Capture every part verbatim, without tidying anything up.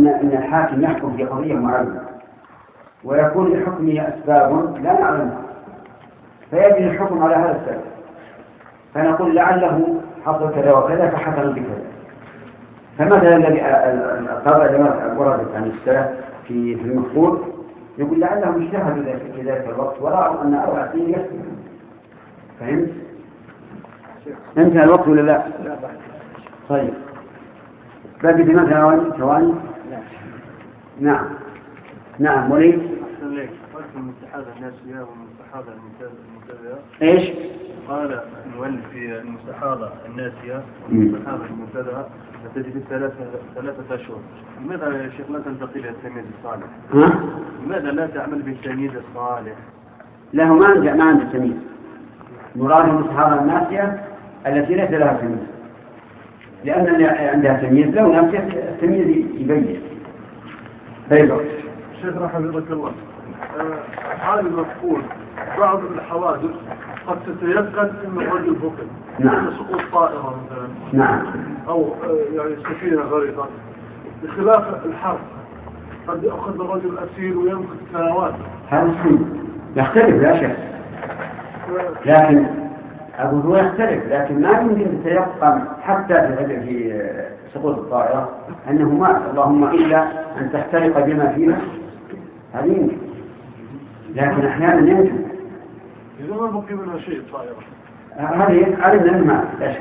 أن أن الحاكم يحكم في قضية معينة ويكون لحكمه أسباب لا نعلمها، فيجري الحكم على هذا السبب، فنقول لعله حصل كذا وكذا فحكم بكذا. فمثلا الذي القضاء التي وردت عن السلف في المفروض يقول لعلهم اجتهدوا في ذلك الوقت ورأوا أن أربع سنين يكفي. فهمت؟ انتهى الوقت ولا لا؟ طيب باقي ثمان ثواني ثواني. نعم نعم. وليد قلت المستحاضة الناسية والمستحاضة المنتبهة. ايش؟ قال المؤلف في المستحاضة الناسية والمستحاضة المنتبهة تجد ثلاثة ثلاثة أشهر. لماذا يا شيخ لا تنتقل إلى التلميذ الصالح؟ ها؟ لماذا لا تعمل بالتلميذ الصالح؟ له ما عنده ما عنده تمييز. مراد المستحاضة الناسية التي ليس لها تمييز، لأن اللي عندها تمييز لو ناسية التمييز يبين. طيب شيخ رحمه الله، حال المفقود بعض الحوادث قد تتيقن ان الرجل فقد. نعم. سقوط طائرة مثلا. نعم. او يعني سفينة غريقة، بخلاف الحرب قد يأخذ الرجل أسير ويمكث سنوات. هذا يختلف لا شك، لكن أقول هو يختلف، لكن ما يمكن تيقن حتى في سقوط الطائرة أنه مات، اللهم إلا أن تحترق بما فيها، هذا يمكن، لكن أحيانا يمكن. إذا ما بقي منها شيء طائرة هذه علمنا أنه مات لا شك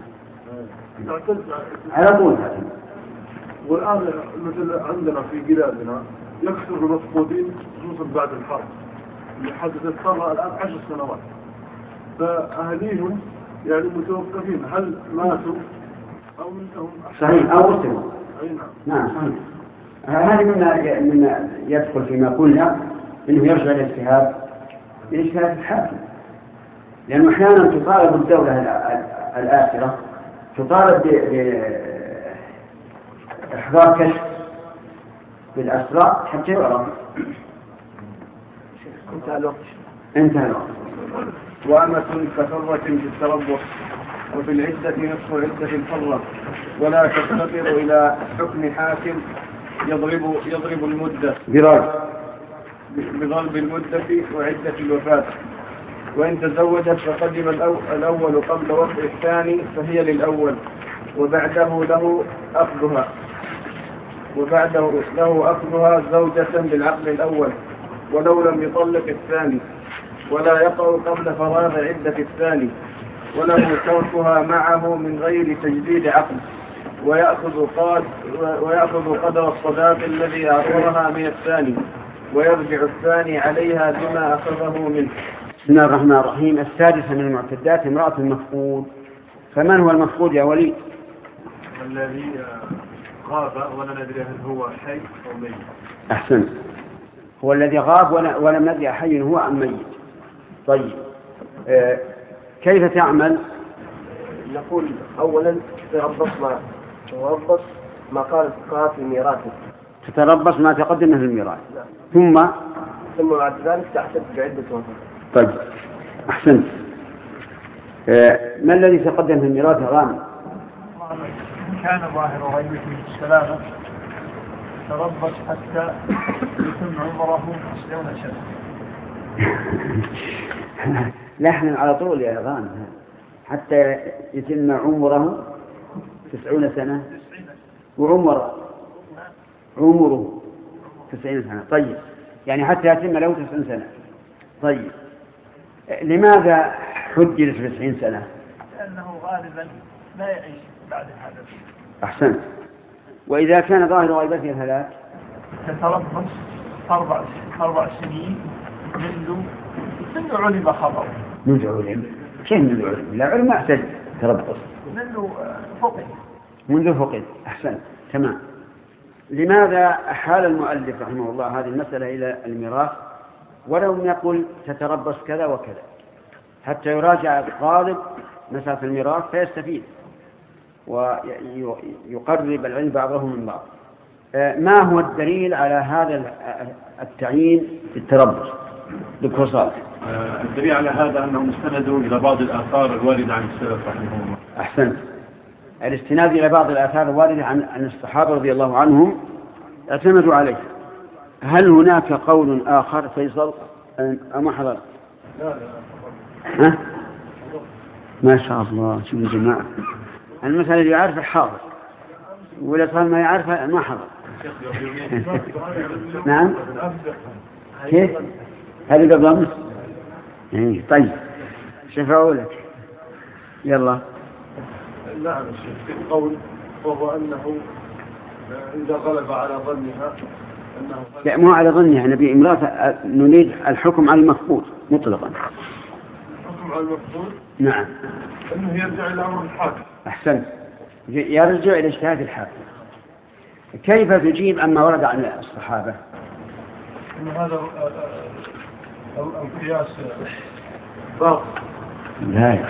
على طول هذا. والآن مثل عندنا في بلادنا يكثر المفقودين خصوصا بعد الحرب اللي حدثت صار الآن عشر سنوات، فأهليهم يعني متوقفين هل ماتوا أو منهم. صحيح أو أسلموا. نعم. نعم صحيح. هذه مما مما يدخل فيما قلنا إنه يرجع الاجتهاد باجتهاد الحاكم، لأنه أحيانا تطالب الدولة الآخرة تطالب بإحضار كشف بالأسرار حتى يعرف. انتهى الوقت. انتهى الوقت. وأمة كفرة بالتربص وفي العدة نصف عدة فرة ولا تفتقر إلى حكم حاكم يضرب يضرب المدة برأي بضرب المدة وعدة الوفاة. وإن تزوجت فقدم الأول قبل وقع الثاني فهي للأول وبعده له أخذها وبعده له أخذها زوجة بالعقد الأول ولو لم يطلق الثاني، ولا يقع قبل فراغ عدة الثاني، وله تركها معه من غير تجديد عقد، ويأخذ قاد ويأخذ قدر الصداق الذي أعطاها من الثاني، ويرجع الثاني عليها بما أخذه منه. بسم الله الرحمن الرحيم. السادسة من المعتدات امرأة المفقود. فمن هو المفقود يا وليد؟ الذي غاب ولا ندري هل هو حي أو ميت. أحسن، هو الذي غاب ولم ندري حي هو أم ميت. طيب آه كيف تعمل؟ نقول أولا تربص ما تربص ما قال الفقهاء في ميراثه، تتربص ما تقدم في الميراث. ثم ثم بعد ذلك تعتد بعدة وفاة. طيب أحسنت. آه ما الذي تقدم في الميراث غانم؟ كان ظاهر غيبته السلامة تربص حتى يتم عمره تسعون سنة. لحن على طول يا غانم، حتى يتم عمره تسعون سنة وعمره عمره تسعين سنة. طيب يعني حتى يتم له تسعين سنة. طيب لماذا حجر في تسعين سنة؟ لأنه غالبا لا يعيش بعد هذا. أحسنت. وإذا كان ظاهر غيبته الهلاك تتربص أربع أربع سنين منذ منذ علم خبره. منذ علم؟ كيف منذ علم؟ لا علم ما أحتاج تربص. منذ فقد. منذ فقد. أحسن تمام. لماذا أحال المؤلف رحمه الله هذه المسألة إلى الميراث ولو يقول تتربص كذا وكذا حتى يراجع الطالب مسألة الميراث فيستفيد ويقرب العلم بعضه من بعض؟ ما هو الدليل على هذا التعيين بالتربص دكتور صالح؟ الدليل على هذا أنه مستندوا إلى بعض الآثار الواردة عن السلف رحمه الله. أحسنت. الاستناد إلى بعض الآثار الواردة عن عن الصحابة رضي الله عنهم اعتمدوا عليه. هل هناك قول آخر فيصل أم حضر؟ لا لا ها؟ ما شاء الله، شوف يا جماعة، المسألة اللي يعرف الحاضر ولا صار ما يعرفها ما حضر. نعم كيف؟ هذه قبل أمس؟ إيه طيب شفعوا لك. يلا. نعم الشيخ في القول وهو أنه إذا غلب على ظنها أنه لا مو على ظنها، نبي امرأة نريد الحكم على المفقود مطلقا. الحكم على المفقود نعم أنه يرجع إلى أمر الحاكم. أحسنت، يرجع إلى اجتهاد الحاكم. كيف تجيب أما ورد عن الصحابة؟ إن هذا القياس باطل. لا يا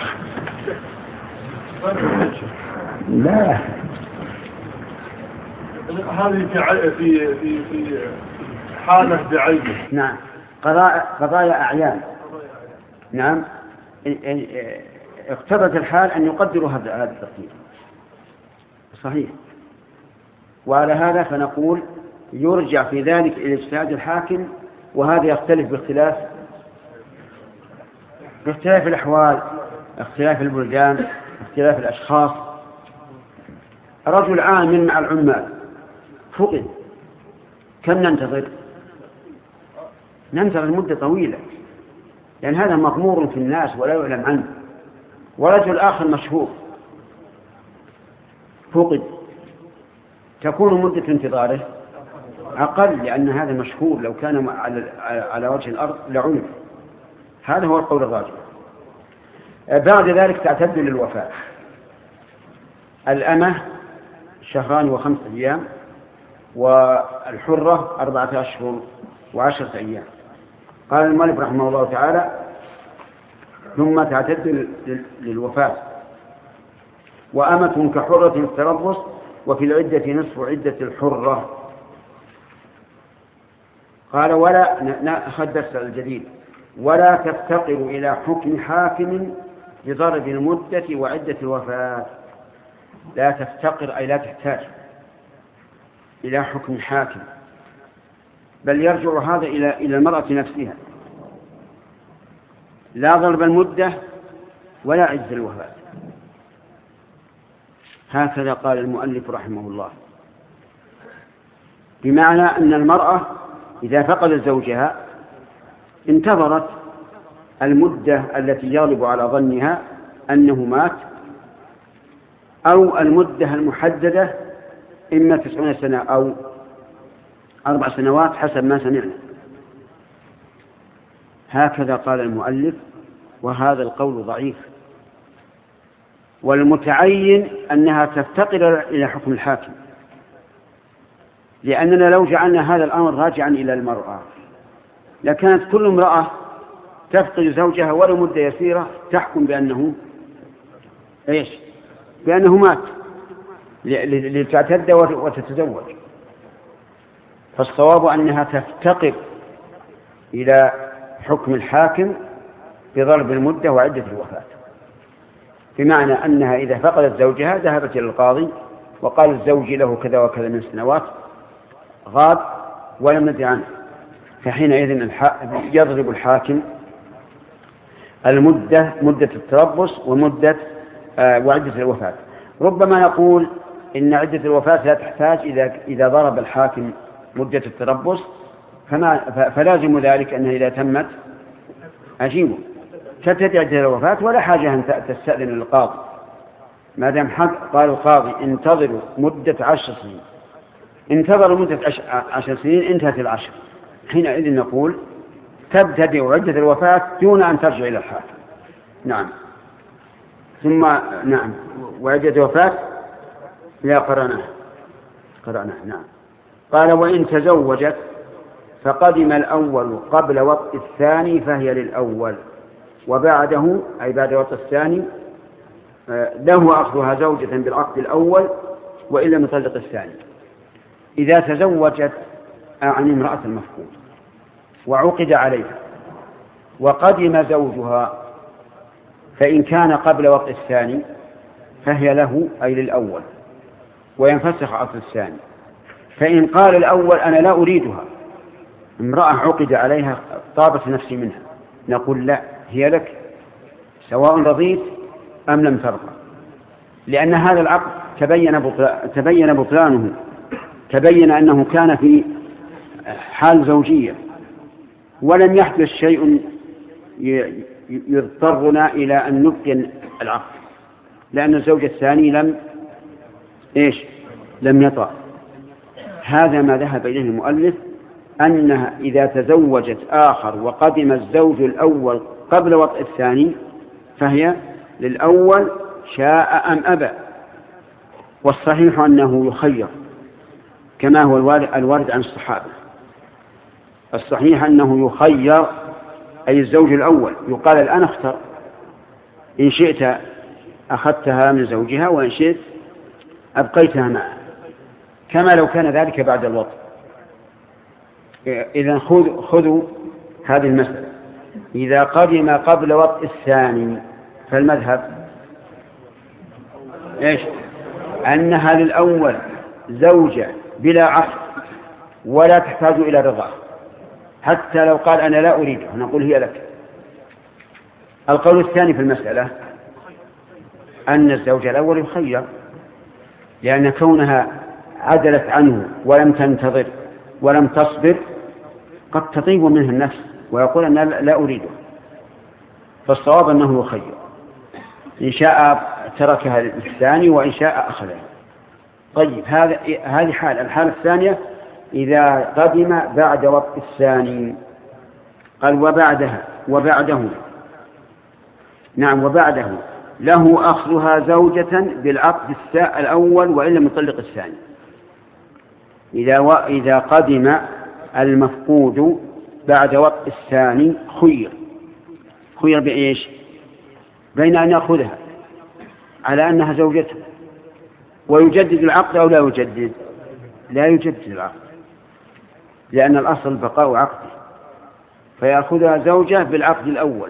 لا هذه في في في في حالة بعينه. نعم قضايا قضايا أعيان. نعم اقتضت الحال أن يقدروا هذا التقدير صحيح. وعلى هذا فنقول يرجع في ذلك إلى اجتهاد الحاكم، وهذا يختلف باختلاف باختلاف الأحوال، اختلاف البلدان، اختلاف الأشخاص. رجل عامل مع العمال فقد، كم ننتظر؟ ننتظر مدة طويلة، لأن هذا مغمور في الناس ولا يعلم عنه. ورجل آخر مشهور فقد، تكون مدة انتظاره أقل، لأن هذا مشهور، لو كان على وجه الأرض لعلم. هذا هو القول الراجح. بعد ذلك تعتد للوفاة. الأمة شهران وخمسة أيام، والحرة أربعة أشهر وعشرة أيام. قال المؤلف رحمه الله تعالى: ثم تعتد للوفاة. وأمة كحرة التربص، وفي العدة نصف عدة الحرة. قال: ولا نأخذ درس الجديد: ولا تفتقر إلى حكم حاكم بضرب المدة وعدة الوفاة. لا تفتقر أي لا تحتاج إلى حكم حاكم، بل يرجع هذا إلى إلى المرأة نفسها. لا ضرب المدة ولا عدة الوفاة. هكذا قال المؤلف رحمه الله، بمعنى أن المرأة إذا فقدت زوجها انتظرت المدة التي يغلب على ظنها أنه مات، أو المدة المحددة إما تسعون سنة أو أربع سنوات حسب ما سمعنا. هكذا قال المؤلف، وهذا القول ضعيف. والمتعين أنها تفتقر إلى حكم الحاكم، لأننا لو جعلنا هذا الأمر راجعا إلى المرأة لكانت كل امرأة تفقد زوجها ولو مدة يسيرة تحكم بأنه إيش؟ بأنه مات لتعتد وتتزوج. فالصواب أنها تفتقر إلى حكم الحاكم بضرب المدة وعدة الوفاة، بمعنى أنها إذا فقدت زوجها ذهبت إلى القاضي وقال الزوج له كذا وكذا من سنوات غاب ولم ندري عنه، فحينئذ يضرب الحاكم المدة مدة التربص ومدة آه وعدة الوفاة. ربما نقول إن عدة الوفاة لا تحتاج إذا إذا ضرب الحاكم مدة التربص، فما فلازم ذلك أنها إذا تمت أجيبه تبتدي عدة الوفاة ولا حاجة أن تستأذن القاضي، ما دام حق قال القاضي انتظروا مدة عشر سنين، انتظروا مدة عشر سنين انتهت العشر، حينئذ نقول تبتدئ عدة الوفاة دون أن ترجع إلى الحاكم. نعم. ثم نعم وعدة الوفاة لا قرناه قرناه نعم. قال: وإن تزوجت فقدم الأول قبل وقت الثاني فهي للأول، وبعده أي بعد وقت الثاني له أخذها زوجة بالعقد الأول وإن لم يطلق الثاني. إذا تزوجت عن امرأة المفقود وعقد عليها وقدم زوجها، فإن كان قبل وقت الثاني فهي له أي للأول وينفسخ عقد الثاني. فإن قال الأول أنا لا أريدها، امرأة عقد عليها طابت نفسي منها، نقول لا، هي لك سواء رضيت أم لم ترضى، لأن هذا العقد تبين بطلانه تبين بطلانه تبين أنه كان في حال زوجية ولم يحدث شيء يضطرنا إلى أن نبطل العقد، لأن الزوج الثاني لم إيش لم يطأ. هذا ما ذهب إليه المؤلف، أنها إذا تزوجت آخر وقدم الزوج الأول قبل وطئ الثاني فهي للأول شاء أم أبى. والصحيح أنه يخير كما هو الوارد عن الصحابة. الصحيح أنه يخير، أي الزوج الأول يقال الآن اختر، إن شئت أخذتها من زوجها وإن شئت أبقيتها معه، كما لو كان ذلك بعد الوطء. إذن خذوا خذوا هذه المسألة، إذا قدم قبل وطء الثاني فالمذهب إيش؟ أنها للأول زوجة بلا عقد ولا تحتاج إلى رضا، حتى لو قال أنا لا أريدها نقول هي لك. القول الثاني في المسألة أن الزوج الأول يخير، لأن كونها عدلت عنه ولم تنتظر ولم تصبر قد تطيب منه النفس ويقول أنا لا أريده، فالصواب أنه يخير، إن شاء تركها الثاني وإن شاء أخذها. طيب هذا هذه حال. الحالة الثانية إذا قدم بعد وطء الثاني، قال وبعدها وبعده نعم وبعده له أخذها زوجة بالعقد الأول وإن لم يطلق الثاني. إذا إذا قدم المفقود بعد وطء الثاني خير خير بإيش؟ بين أن يأخذها على أنها زوجته ويجدد العقد أو لا يجدد، لا يجدد العقد، لأن الأصل بقاء عقده، فيأخذها زوجة بالعقد الأول.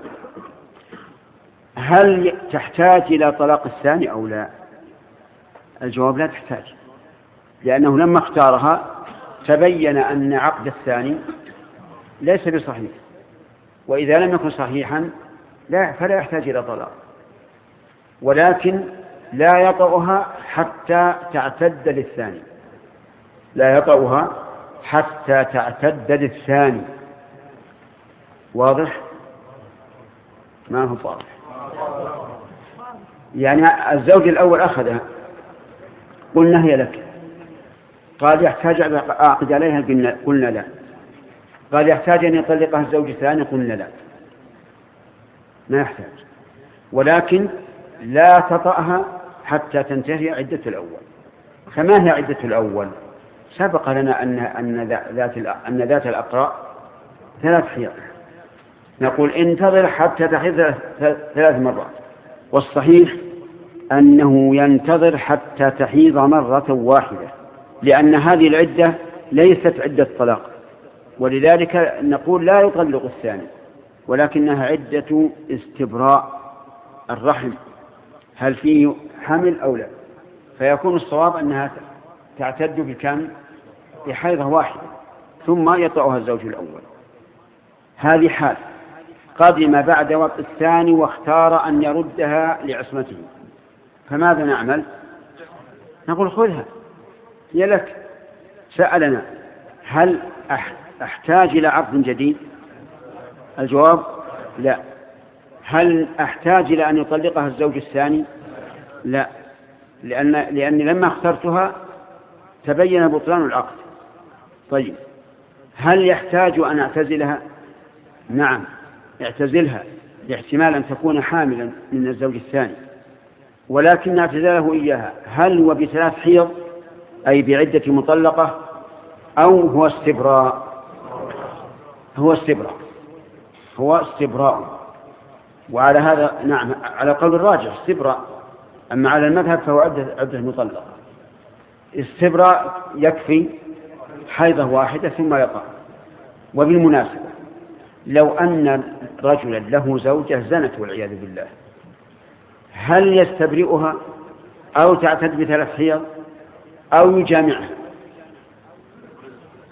هل تحتاج إلى طلاق الثاني أو لا؟ الجواب لا تحتاج، لأنه لما اختارها تبين أن عقد الثاني ليس بصحيح، وإذا لم يكن صحيحا لا فلا يحتاج إلى طلاق، ولكن لا يطأها حتى تعتد للثاني، لا يطأها حتى تعتد للثاني. واضح؟ ما هو واضح؟ يعني الزوج الأول أخذها قلنا هي لك، قال يحتاج أن أعقد عليها قلنا لا، قال يحتاج أن يطلقها الزوج الثاني قلنا لا، ما يحتاج، ولكن لا تطأها حتى تنتهي عدة الأول. فما هي عدة الأول؟ سبق لنا أن أن ذات أن ذات الأقراء ثلاث حيض، نقول انتظر حتى تحيض ثلاث مرات، والصحيح أنه ينتظر حتى تحيض مرة واحدة، لأن هذه العدة ليست عدة طلاق، ولذلك نقول لا يطلق الثاني، ولكنها عدة استبراء الرحم، هل فيه حمل أو لا، فيكون الصواب أنها تعتد بكم؟ بحيضة واحدة ثم يطأها الزوج الأول. هذه حال. قدم بعد وطء الثاني واختار أن يردها لعصمته، فماذا نعمل؟ نقول خذها هي لك. سألنا هل أحتاج إلى عقد جديد؟ الجواب لا. هل أحتاج إلى أن يطلقها الزوج الثاني؟ لا، لأن لأني لما اخترتها تبين بطلان العقد. طيب هل يحتاج أن أعتزلها؟ نعم اعتزلها، لاحتمال أن تكون حاملا من الزوج الثاني، ولكن اعتزاله إياها هل هو بثلاث حيض أي بعدة مطلقة أو هو استبراء؟ هو استبراء هو استبراء وعلى هذا نعم على قول الراجح استبراء، أما على المذهب فهو عدة, عدة مطلقة. استبراء يكفي حيضة واحدة ثم يقع. وبالمناسبة لو أن رجلا له زوجة زنت والعياذ بالله، هل يستبرئها أو تعتد بثلاث حيض أو يجامعها؟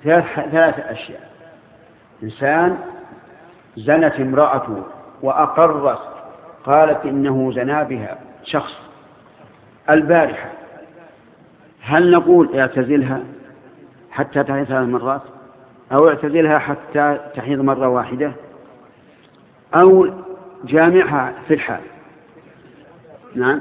ثلاث ثلاث أشياء: إنسان زنت امرأته وأقرت قالت إنه زنا بها شخص البارحة، هل نقول اعتزلها حتى تحيض ثلاث مرات، أو اعتزلها حتى تحيض مرة واحدة، أو جامعها في الحال؟ نعم،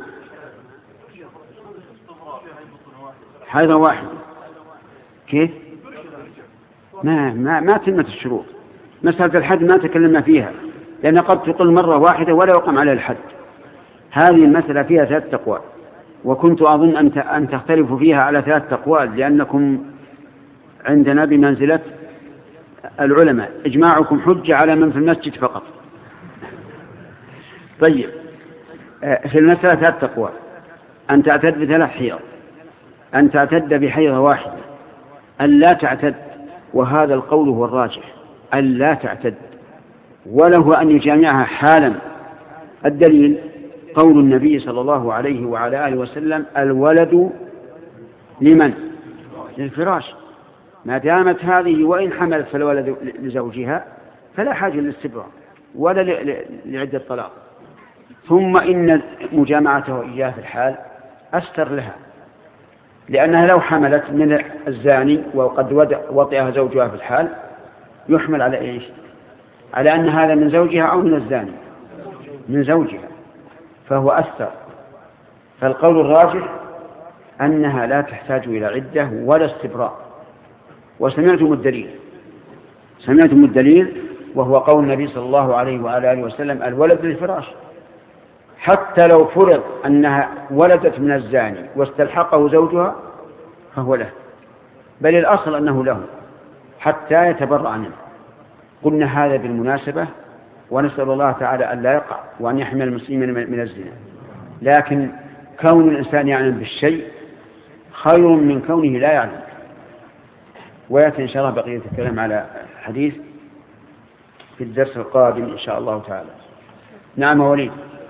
حيضة واحدة. كيف؟ ما ما ما تمت الشروط. مسألة الحد ما تكلمنا فيها، لأن قد تقل مرة واحدة ولا يقام على الحد. هذه المسألة فيها ثلاث أقوال، وكنت أظن أن أن تختلفوا فيها على ثلاث أقوال، لأنكم عندنا بمنزلة العلماء، إجماعكم حجة على من في المسجد فقط. طيب، في المسألة ثلاث أقوال: أن تعتد بثلاث حيض، أن تعتد بحيضة واحدة، أن لا تعتد، وهذا القول هو الراجح، أن لا تعتد، وله أن يجامعها حالا. الدليل قول النبي صلى الله عليه وعلى آله وسلم: الولد لمن؟ للفراش. ما دامت هذه وإن حملت فالولد لزوجها فلا حاجة للاستبراء ولا لعدة طلاق. ثم إن مجامعته إياه في الحال أستر لها، لأنها لو حملت من الزاني وقد وطئها زوجها في الحال يحمل على إيش؟ على أن هذا من زوجها أو من الزاني؟ من زوجها، فهو أستر. فالقول الراجح أنها لا تحتاج إلى عدة ولا استبراء. وسمعتم الدليل، سمعتم الدليل وهو قول النبي صلى الله عليه وآله وسلم: الولد للفراش. حتى لو فرض أنها ولدت من الزاني واستلحقه زوجها فهو له، بل الأصل أنه له حتى يتبرأ منه. قلنا هذا بالمناسبة، ونسأل الله تعالى أن لا يقع وأن يحمي المسلمين من الزنا. لكن كون الإنسان يعلم بالشيء خير من كونه لا يعلم. ويأتي إن شاء الله بقية الكلام على حديث في الدرس القادم إن شاء الله تعالى. نعم وليد.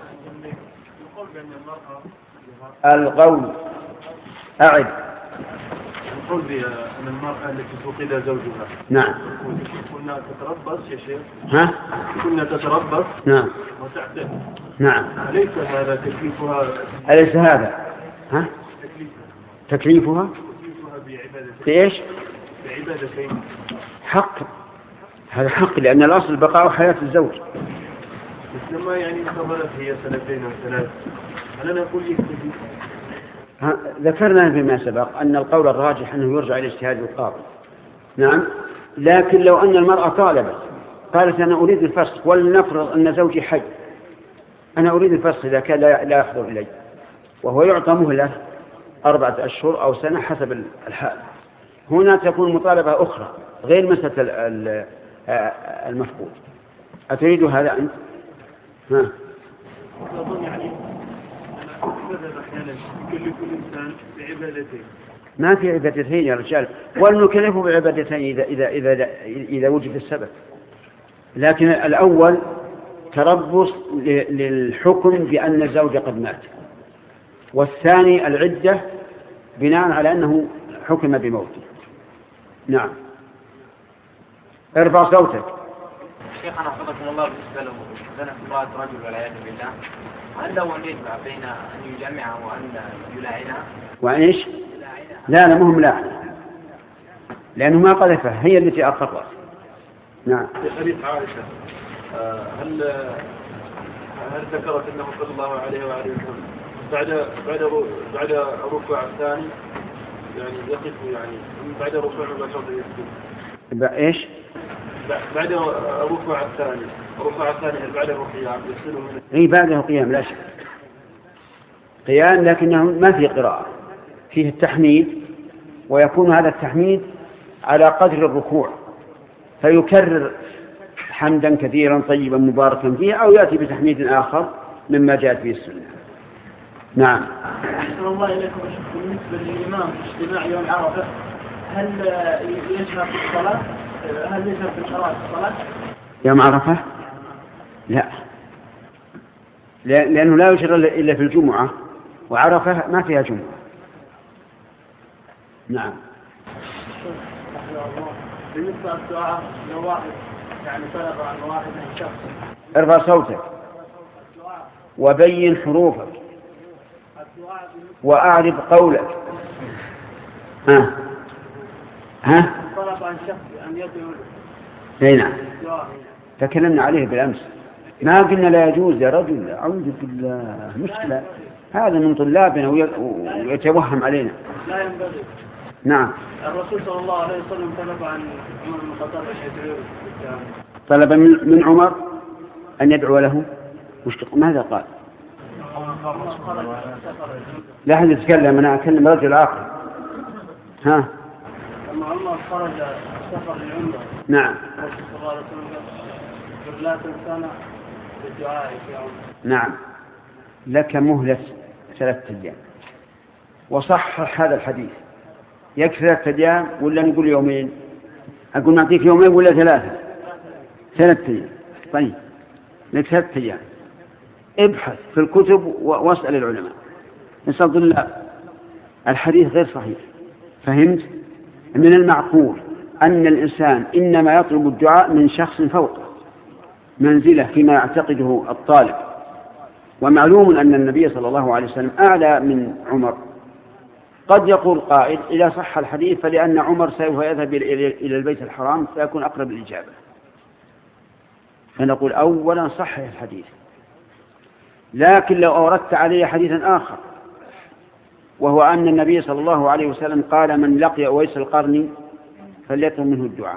القول أعد. القول بأن المرأة التي فقد زوجها. نعم. كنا تتربص يا شيخ. ها؟ كنا تتربص. نعم. وتعتد. نعم. أليس هذا تكليفها؟ أليس هذا؟ ها؟ تكليفها. تكليفها بعبادتين. بإيش؟ بعبادتين. حق. هذا حق، لأن الأصل بقاء حياة الزوج. بس لما يعني انتظرت هي سنتين أو ثلاث، هل نقول يكتفي؟ ذكرنا فيما سبق أن القول الراجح أنه يرجع إلى اجتهاد القاضي. نعم. لكن لو أن المرأة طالبت قالت: أنا أريد الفسخ، ولنفرض أن زوجي حي، أنا أريد الفسخ إذا كان لا يحضر إلي، وهو يعطى مهلة أربعة أشهر أو سنة حسب الحال، هنا تكون مطالبة أخرى غير مسألة المفقود. أتريد هذا أنت؟ ها؟ يكلف الإنسان بعبادتين. ما في عبادتين يا رجال، ولنكلفه بعبادتين إذا, إذا, إذا, إذا وجد السبب. لكن الأول تربص للحكم بأن الزوج قد مات، والثاني العدة بناء على أنه حكم بموته. نعم. ارفع صوتك. شيخنا حفظكم الله، بالنسبة له زنت امرأة رجل والعياذ بالله، هل له أن يجمع بين أن يجمعها وأن يلاعنها؟ وإيش؟ لا لا مهم لا، لأنه ما قذفها، هي التي أقرت. نعم. في حديث عائشة هل هل ذكرت أنه صلى الله عليه وآله وسلم بعد بعد بعد الركوع الثاني يعني يقف يعني بعد الركوع مباشرة يسجد؟ إيش؟ بعد الركوع الثاني، الركوع الثاني بعد الركوع يصير من إيه بعده قيام لا شك، قيام، لكنه ما في قراءة، فيه التحميد، ويكون هذا التحميد على قدر الركوع، فيكرر حمدا كثيرا طيبا مباركا فيه، أو يأتي بتحميد آخر مما جاءت به السنة. نعم. أحسن الله إليكم. بالنسبة للإمام في اجتماع يوم عرفة، هل يجمع في الصلاة؟ هل يجمع في القراءة في الصلاة؟ يوم عرفة؟ لا، لأنه لا يشرع إلا في الجمعة، وعرفة ما فيها جمعة. نعم. الله بالنسبة للدعاء لو واحد يعني طلب عن واحد من شخص. ارفع صوتك وبين حروفك وأعرف قولك. ها ها طلب عن شخص أن يدعو. اي نعم تكلمنا عليه بالأمس، ما قلنا لا يجوز يا رجل، أعوذ بالله، مشكلة هذا من طلابنا ويتوهم علينا. لا ينبغي. نعم. الرسول صلى الله عليه وسلم طلب عن عمر بن الخطاب أن يدعو. طلب من عمر أن يدعو له. ماذا قال؟ لا أحد يتكلم، أنا أكلم رجل آخر. ها. لما عمر خرج سفر للعمرة. نعم. الرسول صلى الله عليه وسلم قال لا تنسانا بالدعاء في عمر. نعم. لك مهلة ثلاثة أيام. وصحح هذا الحديث. يكفي ثلاثة أيام ولا نقول يومين؟ أقول نعطيك يومين ولا ثلاثة؟ ثلاثة أيام. طيب لك ثلاثة أيام. ابحث في الكتب واسأل العلماء. نسأل الله. الحديث غير صحيح. فهمت؟ من المعقول أن الإنسان إنما يطلب الدعاء من شخص فوق منزله فيما يعتقده الطالب. ومعلوم أن النبي صلى الله عليه وسلم أعلى من عمر. قد يقول قائل إذا صح الحديث فلأن عمر سوف يذهب إلى البيت الحرام فيكون أقرب الإجابة. فنقول أولا صحح الحديث. لكن لو أوردت عليه حديثا آخر وهو أن النبي صلى الله عليه وسلم قال من لقي أويس القرني فليطلب منه الدعاء،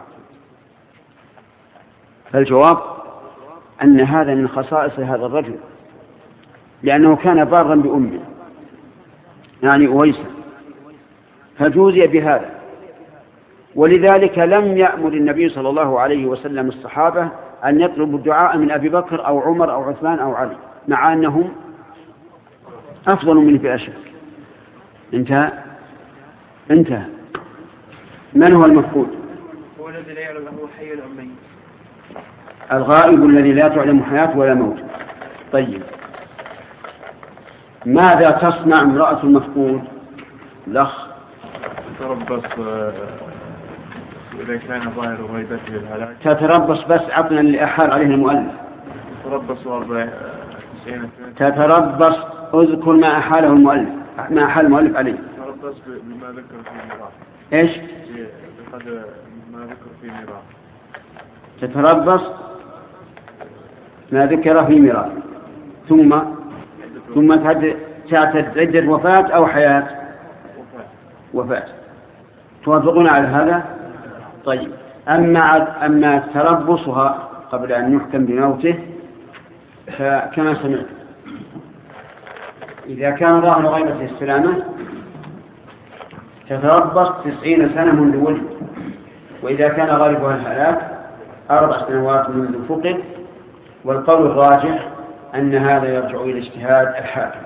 فالجواب أن هذا من خصائص هذا الرجل، لأنه كان بارا بأمه يعني أويس، فجوزي بهذا. ولذلك لم يأمر النبي صلى الله عليه وسلم الصحابة أن يطلبوا الدعاء من أبي بكر أو عمر أو عثمان أو علي، مع أنهم أفضل من في أشهر. انتهى انتهى. من هو المفقود؟ هو الذي لا يعلم له حي أم ميت. الغائب الذي لا تعلم حياة ولا موت. طيب ماذا تصنع امرأة المفقود؟ لخ تربص إذا كان ظاهر غيبته الهلاك. تتربص بس عطنا اللي أحال عليه المؤلف. تربص أربع سنين. تتربص اذكر ما أحاله المؤلف، ما أحال المؤلف عليه. تربص بما ذكر في الميراث. إيش؟ بقدر ما ذكر في الميراث. تتربص ما ذكر في ميراث ثم ثم تعتد عدة وفاة أو حياة؟ وفاة. توافقون على هذا؟ طيب أما أما تربصها قبل أن يحكم بموته فكما سمعت إذا كان ظاهر غيبته السلامة تتربص تسعين سنة منذ ولد، وإذا كان غالبها الهلاك أربع سنوات منذ فقد. والقول الراجح أن هذا يرجع إلى اجتهاد الحاكم.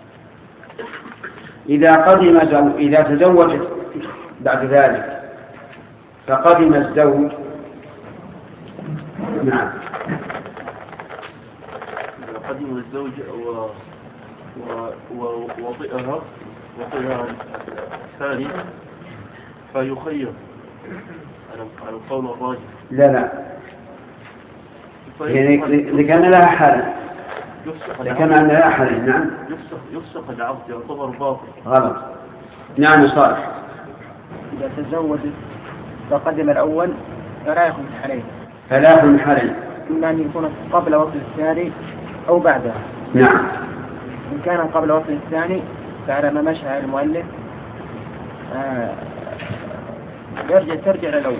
إذا قدم زو... إذا تزوجت بعد ذلك فقدم الزوج. نعم. إذا قدم الزوج و... و... ووطئها وطئها الثاني فيخير على القول الراجح. لا لا يعني إذا كان لها حالة إذا كان عندها لها حالة. نعم يفسخ يفسخ العقد يعتبر باطل. غلط. نعم صالح. إذا تزوجت فقدم الأول فلا يكون حالين. فلا يكون حالين. إما أن يكون قبل وصل الثاني أو بعدها. نعم. إن كان قبل وصل الثاني فعلى ما مشى على المؤلف آه يرجع ترجع للأول.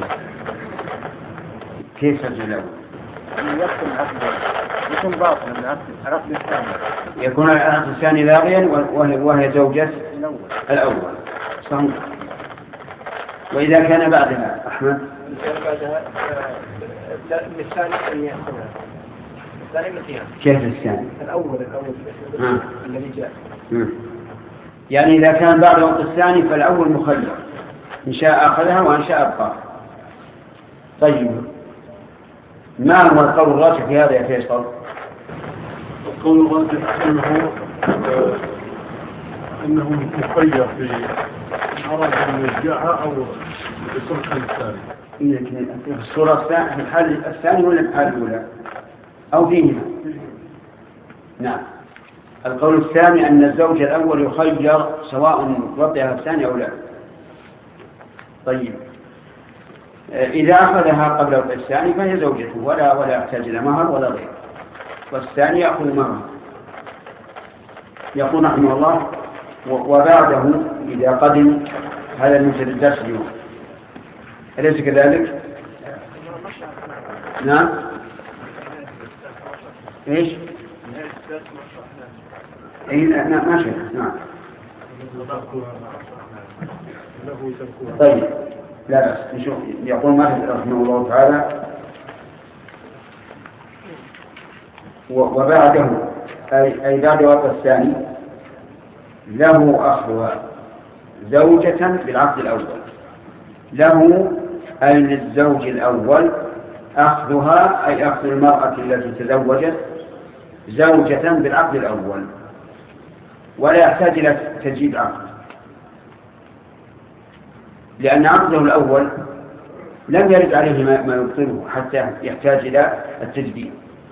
كيف ترجع للأول؟ يقتل العقد يكون باطلا من العقد العقد الثاني. يكون العقد الثاني لاغيا وهي زوجة الأول. الأول. صحيح. وإذا كان بعدها أحمد؟ إذا كان بعدها الثاني أن يأخذها. الثاني مثيان. كيف الثاني؟ الأول الأول آه. الذي جاء. آه. يعني إذا كان بعد وقت الثاني فالأول مخير، إن شاء أخذها وإن شاء أبقى. طيب ما هو القول الراجح في هذا يا فيصل؟ القول الراجح أنه انه مخير في اراد ان يرجعها او يتركها للثاني. في الصورة الثانية في الحال الثاني ولا في الحال الأولى أو فيهما؟ نعم. القول الثاني أن الزوج الأول يخير سواء وطئها الثاني أو لا. طيب إذا أخذها قبل وطئ الثاني فهي زوجته ولا ولا يحتاج إلى مهر ولا غير، والثاني يأخذ مهر. يقول رحمه الله وبعده إذا قدم هذا المثل الدرس اليوم، أليس كذلك؟ نعم. إيش؟ أي نعم ما شاء نعم. طيب لا بس نشوف. يقول مالك رحمه الله تعالى وبعده أي أي بعد وقت الثاني له أخوها زوجة بالعقد الأول. له أي للزوج الأول أخذها أي أخذ المرأة التي تزوجت زوجة بالعقد الأول، ولا يحتاج إلى تجديد عقد، لأن عقده الأول لم يرد عليه ما يبطله حتى يحتاج إلى التجديد.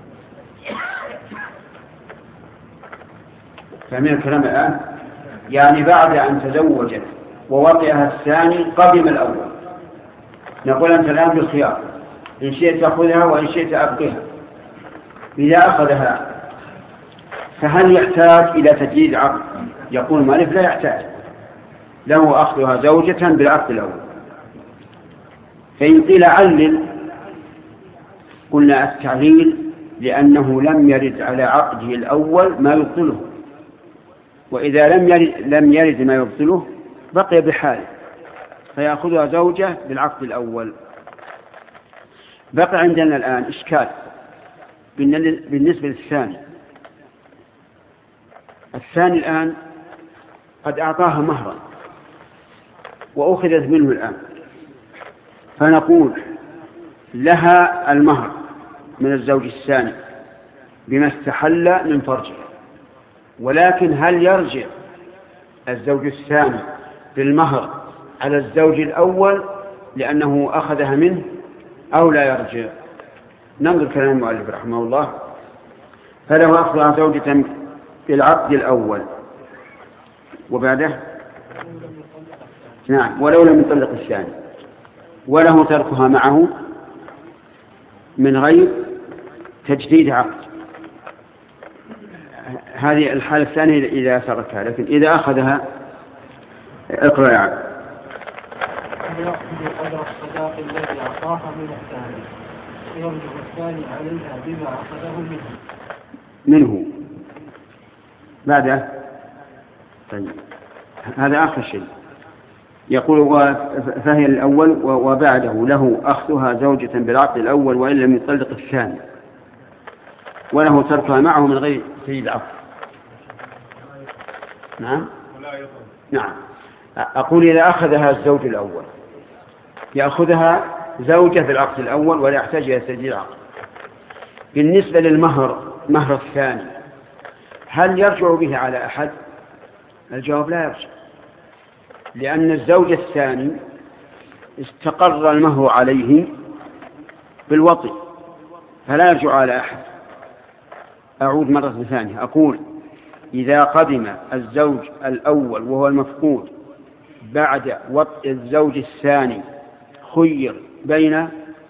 فاهمين الكلام الآن؟ يعني بعد أن تزوجت ووطئها الثاني قدم الأول، نقول أنت الآن بالخيار إن شئت تأخذها وإن شئت أبقيها. إذا أخذها فهل يحتاج إلى تجديد عقد؟ يقول المؤلف لا يحتاج، له أخذها زوجة بالعقد الأول. فإن قيل علل قلنا التعليل لأنه لم يرد على عقده الأول ما يبطله، وإذا لم يرد, لم يرد ما يبطله بقي بحاله فيأخذها زوجة بالعقد الأول. بقى عندنا الآن إشكال بالنسبة للثاني. الثاني الآن قد أعطاها مهرا وأخذت منه الآن، فنقول لها المهر من الزوج الثاني بما استحل من فرجه، ولكن هل يرجع الزوج الثاني بالمهر على الزوج الأول لأنه أخذها منه أو لا يرجع؟ ننظر كلام المؤلف رحمه الله. فله أخذها زوجة بالعقد الأول وبعده نعم ولو لم يطلق الثاني، وله تركها معه من غير تجديد عقد. هذه الحالة الثانية إذا تركها، لكن إذا أخذها اقرأ يا عبد. يأخذ قدر الصداق الذي أعطاها من الثاني يرجع الثاني عليها بما أخذه منه منه بعده. طيب هذا آخر شيء. يقول فهي الأول وبعده له أخذها زوجة بالعقد الأول وإن لم يطلق الثاني، وله تركها معه من غير تجديد عقد. نعم نعم. أقول إذا أخذها الزوج الأول يأخذها زوجة بالعقد الأول ولا يحتاج إلى تجديد عقد. بالنسبة للمهر مهر الثاني هل يرجع به على أحد؟ الجواب لا يرجع، لأن الزوج الثاني استقر المهر عليه بالوطئ فلا يرجع على أحد. أعود مرة ثانية أقول إذا قدم الزوج الأول وهو المفقود بعد وطئ الزوج الثاني خير بين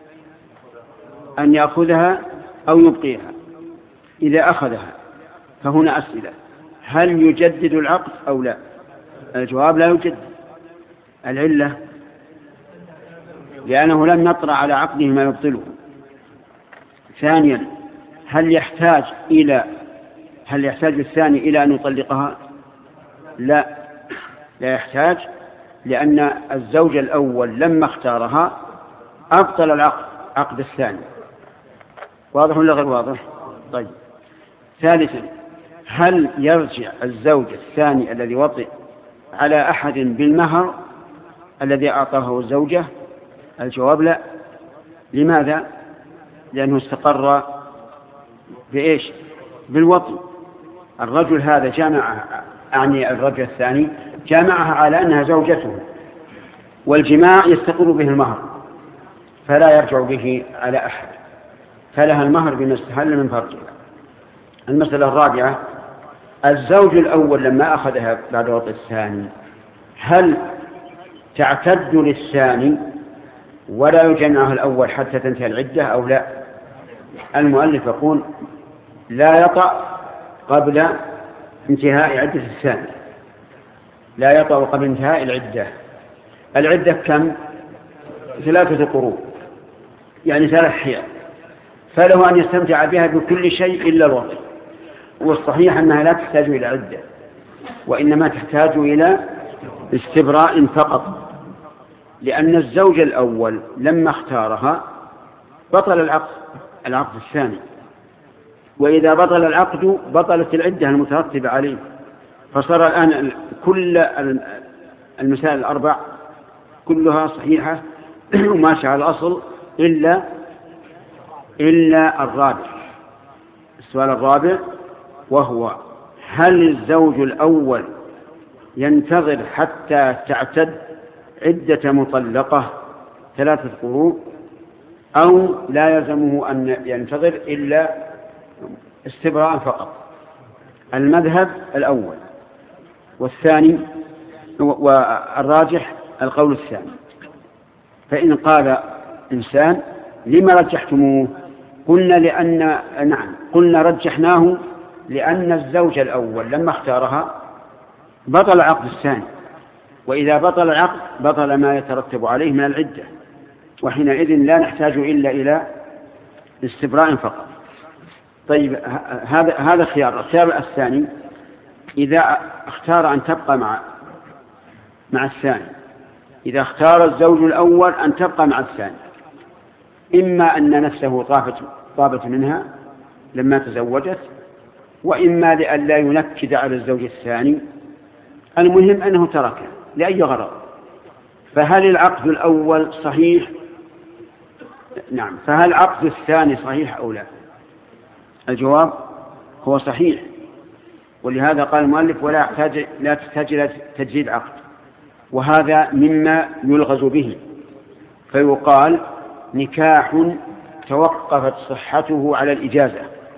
أن يأخذها أو يبقيها. إذا أخذها فهنا أسئلة: هل يجدد العقد أو لا؟ الجواب لا يجدد. العلة لأنه لم يطرأ على عقده ما يبطله. ثانيا هل يحتاج إلى هل يحتاج الثاني إلى أن يطلقها؟ لا لا يحتاج، لأن الزوج الأول لما اختارها أبطل العقد عقد الثاني. واضح ولا غير واضح؟ طيب. ثالثا هل يرجع الزوج الثاني الذي وطئ على أحد بالمهر الذي أعطاه الزوجة؟ الجواب لا. لماذا؟ لأنه استقر بإيش؟ بالوطئ. الرجل هذا جمع أعني الرجل الثاني جامعها على أنها زوجته، والجماع يستقر به المهر فلا يرجع به على أحد، فلها المهر بما استحل من فرجها. المسألة الرابعة: الزوج الأول لما أخذها بعد وطئ الثاني هل تعتد للثاني ولا يجمعها الأول حتى تنتهي العدة أو لا؟ المؤلف يقول لا يطأ قبل انتهاء عدة الثاني، لا يطأ قبل انتهاء العدة. العدة كم؟ ثلاثة قروء، يعني ثلاث حيال، فله أن يستمتع بها بكل شيء إلا الوطئ. والصحيح أنها لا تحتاج إلى عدة، وإنما تحتاج إلى استبراء فقط، لأن الزوج الأول لما اختارها بطل العقد العقد الثاني، وإذا بطل العقد بطلت العدة المترتبة عليه. فصار الآن كل المسائل الأربع كلها صحيحة وماشية على الأصل إلا إلا الرابع. السؤال الرابع وهو: هل الزوج الأول ينتظر حتى تعتد عدة مطلقة ثلاثة قروء، أو لا يلزمه أن ينتظر إلا استبراء فقط؟ المذهب الأول، والثاني والراجح القول الثاني. فإن قال إنسان: لما رجحتموه؟ قلنا لأن نعم قلنا رجحناه لأن الزوج الأول لما اختارها بطل عقد الثاني، وإذا بطل العقد بطل ما يترتب عليه من العدة، وحينئذ لا نحتاج إلا إلى استبراء فقط. طيب هذا هذا خيار. الخيار الثاني: إذا اختار أن تبقى مع مع الثاني، إذا اختار الزوج الأول أن تبقى مع الثاني، إما أن نفسه طابت طابت منها لما تزوجت، وإما لأن لا ينكد على الزوج الثاني. المهم أنه تركه لأي غرض. فهل العقد الأول صحيح؟ نعم. فهل العقد الثاني صحيح أو لا؟ الجواب هو صحيح، ولهذا قال المؤلف: ولا يحتاج لا تحتاج إلى تجديد عقد. وهذا مما يلغز به، فيقال: نكاح توقفت صحته على الإجازة،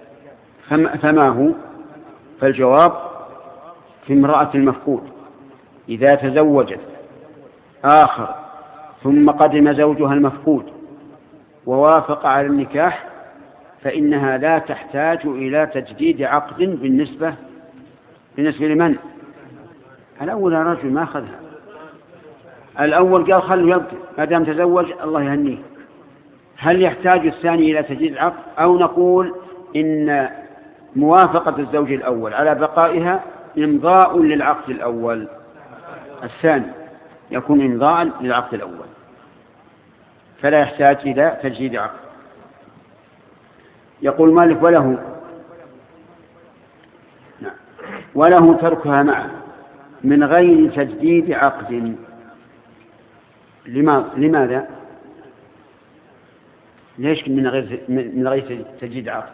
فما هو؟ فالجواب: في امرأة المفقود إذا تزوجت آخر ثم قدم زوجها المفقود ووافق على النكاح فإنها لا تحتاج إلى تجديد عقد. بالنسبة بالنسبة لمن؟ الأول رجل ما أخذها، الأول قال خلوا يبقى ما دام تزوج الله يهنيه. هل يحتاج الثاني إلى تجديد العقد، أو نقول إن موافقة الزوج الأول على بقائها إمضاء للعقد الأول؟ الثاني يكون إمضاء للعقد الأول، فلا يحتاج إلى تجديد عقد. يقول مالك: وله وله تركها معه من غير تجديد عقد. لماذا؟ ليش من غير من غير تجديد عقد؟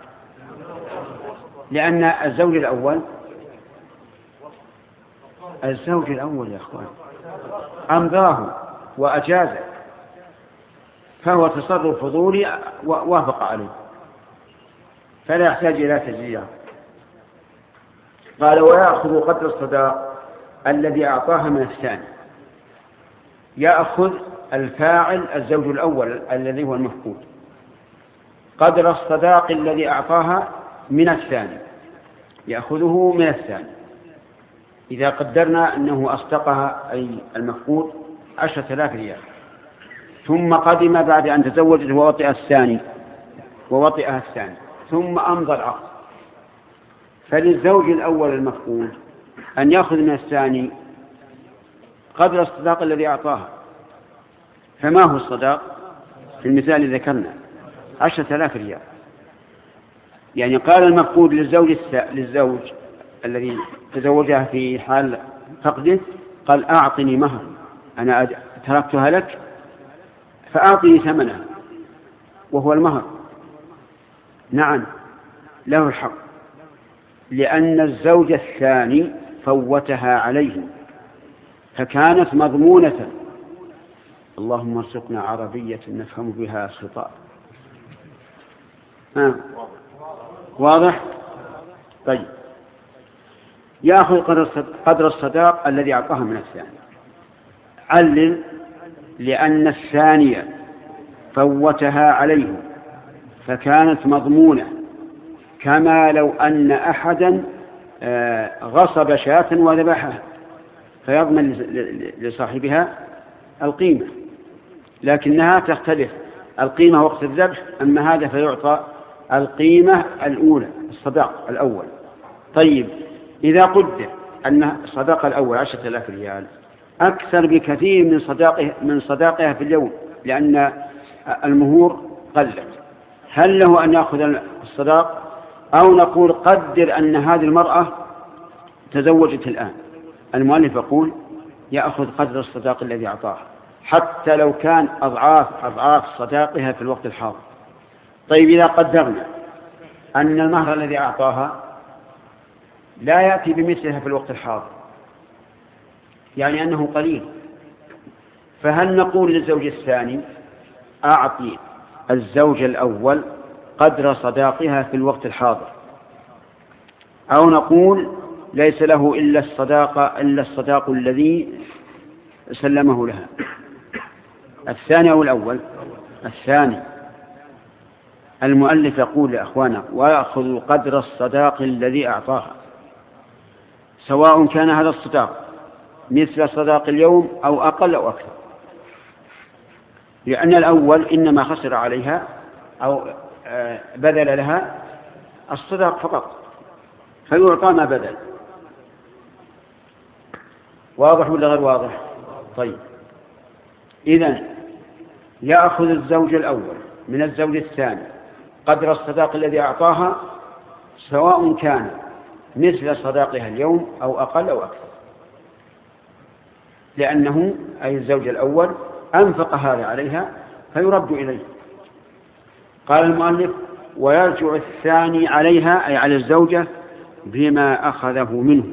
لأن الزوج الأول الزوج الأول يا أخوان أمضاه وأجازه، فهو تصرف فضولي ووافق عليه، فلا يحتاج إلى تجديد عقد. قال: ويأخذ قدر الصداق الذي أعطاها من الثاني. يأخذ الفاعل الزوج الأول الذي هو المفقود قدر الصداق الذي أعطاها من الثاني، يأخذه من الثاني. إذا قدرنا أنه أصدقها أي المفقود عشرة آلاف ريال، ثم قدم بعد أن تزوجت ووطئ الثاني ووطئها الثاني ثم أمضى العقد، فللزوج الأول المفقود أن يأخذ من الثاني قدر الصداق الذي أعطاها. فما هو الصداق؟ في المثال الذي ذكرنا عشرة آلاف ريال. يعني قال المفقود للزوج للزوج الذي تزوجها في حال فقده: قال: أعطني مهر، أنا تركتها لك فأعطني ثمنها، وهو المهر. نعم له الحق، لأن الزوج الثاني فوتها عليه فكانت مضمونة. اللهم ارزقنا عربية نفهم بها الخطاب. ها واضح؟ طيب يأخذ قدر الصداق الذي أعطاها من الثاني. علل لأن الثانية فوتها عليه فكانت مضمونة، كما لو أن أحدا غصب شاة وذبحها فيضمن لصاحبها القيمة، لكنها تختلف القيمة وقت الذبح، أما هذا فيعطى القيمة الأولى الصداق الأول. طيب إذا قدر أن الصداق الأول عشرة آلاف ريال أكثر بكثير من صداقه من صداقها في اليوم لأن المهور قلت، هل له أن يأخذ الصداق أو نقول قدر أن هذه المرأة تزوجت الآن؟ المؤلف يقول يأخذ قدر الصداق الذي أعطاها حتى لو كان أضعاف أضعاف صداقها في الوقت الحاضر. طيب إذا قدرنا أن المهر الذي أعطاها لا يأتي بمثلها في الوقت الحاضر، يعني أنه قليل، فهل نقول للزوج الثاني أعطي الزوج الأول قدر صداقها في الوقت الحاضر، أو نقول ليس له إلا الصداق إلا الصداق الذي سلمه لها؟ الثاني أو الأول؟ الثاني. المؤلف يقول لأخوانا ويأخذ قدر الصداق الذي أعطاها، سواء كان هذا الصداق مثل صداق اليوم أو أقل أو أكثر، لأن الأول إنما خسر عليها أو بذل لها الصداق فقط فيعطى ما بذل. واضح ولا غير واضح؟ طيب إذن يأخذ الزوج الأول من الزوج الثاني قدر الصداق الذي أعطاها سواء كان مثل صداقها اليوم أو أقل أو أكثر، لأنه أي الزوج الأول أنفق هذا عليها فيرد إليه. قال المؤلف ويرجع الثاني عليها أي على الزوجة بما أخذه منه.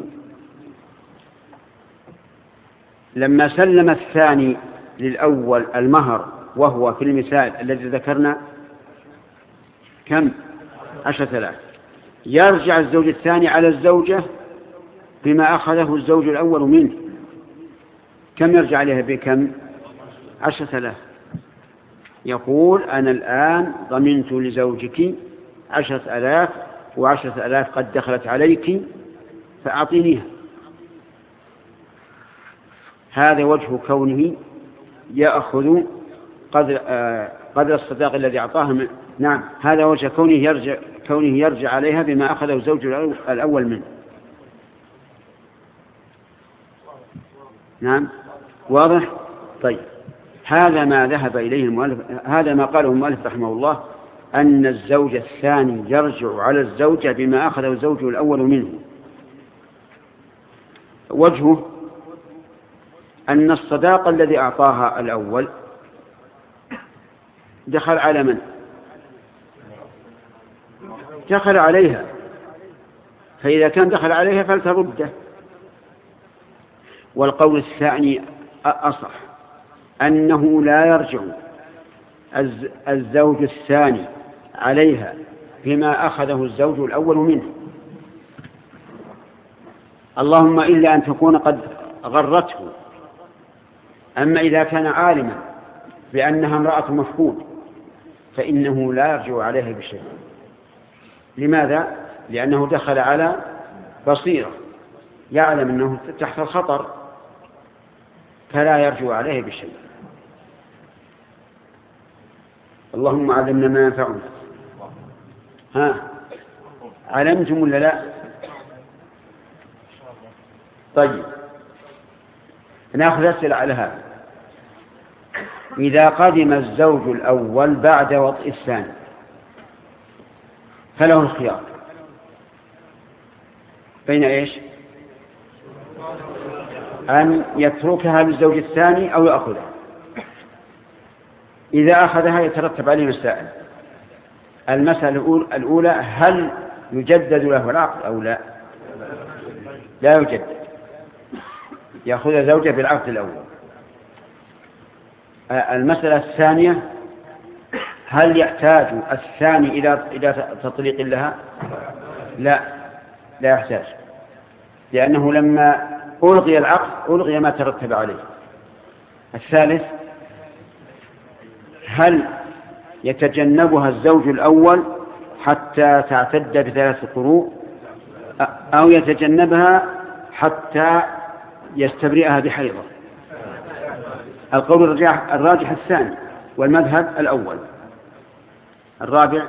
لما سلم الثاني للأول المهر وهو في المثال الذي ذكرنا كم؟ عشرة آلاف، يرجع الزوج الثاني على الزوجة بما أخذه الزوج الأول منه. كم يرجع عليها؟ بكم؟ عشرة آلاف. يقول أنا الآن ضمنت لزوجك عشرة آلاف وعشرة آلاف قد دخلت عليك فأعطينيها. هذا وجه كونه يأخذ قدر, آه قدر الصداق الذي أعطاه من... نعم هذا وجه كونه يرجع, كونه يرجع عليها بما أخذه الزوج الأول منه. نعم واضح؟ طيب هذا ما ذهب إليه المؤلف، هذا ما قاله المؤلف رحمه الله، أن الزوج الثاني يرجع على الزوجة بما أخذه الزوج الأول منه. وجهه أن الصداق الذي أعطاها الأول دخل على من؟ دخل عليها، فإذا كان دخل عليها فلترده. والقول الثاني أصح، أنه لا يرجع الزوج الثاني عليها بما أخذه الزوج الأول منه، اللهم إلا أن تكون قد غرته. أما إذا كان عالما بأنها امرأة مفقود فإنه لا يرجع عليها بشيء. لماذا؟ لأنه دخل على بصيرة يعلم أنه تحت الخطر فلا يرجع عليه بشيء. اللهم علمنا ما ينفعنا. ها علمتم ولا لا؟ طيب نأخذ أسئلة على هذا. إذا قدم الزوج الأول بعد وطئ الثاني فله الخيار بين إيش؟ أن يتركها للزوج الثاني أو يأخذها. إذا أخذها يترتب عليه مسائل. المسألة الأولى هل يجدد له العقد أو لا؟ لا يجدد. يأخذ زوجة بالعقد الأول. المسألة الثانية، هل يحتاج الثاني إلى إلى تطليق لها؟ لا، لا يحتاج، لأنه لما ألغي العقد ألغي ما ترتب عليه. الثالث، هل يتجنبها الزوج الأول حتى تعتد بثلاث قروء أو يتجنبها حتى يستبرئها بحيضة؟ القول الراجح, الراجح الثاني، والمذهب الأول. الرابع،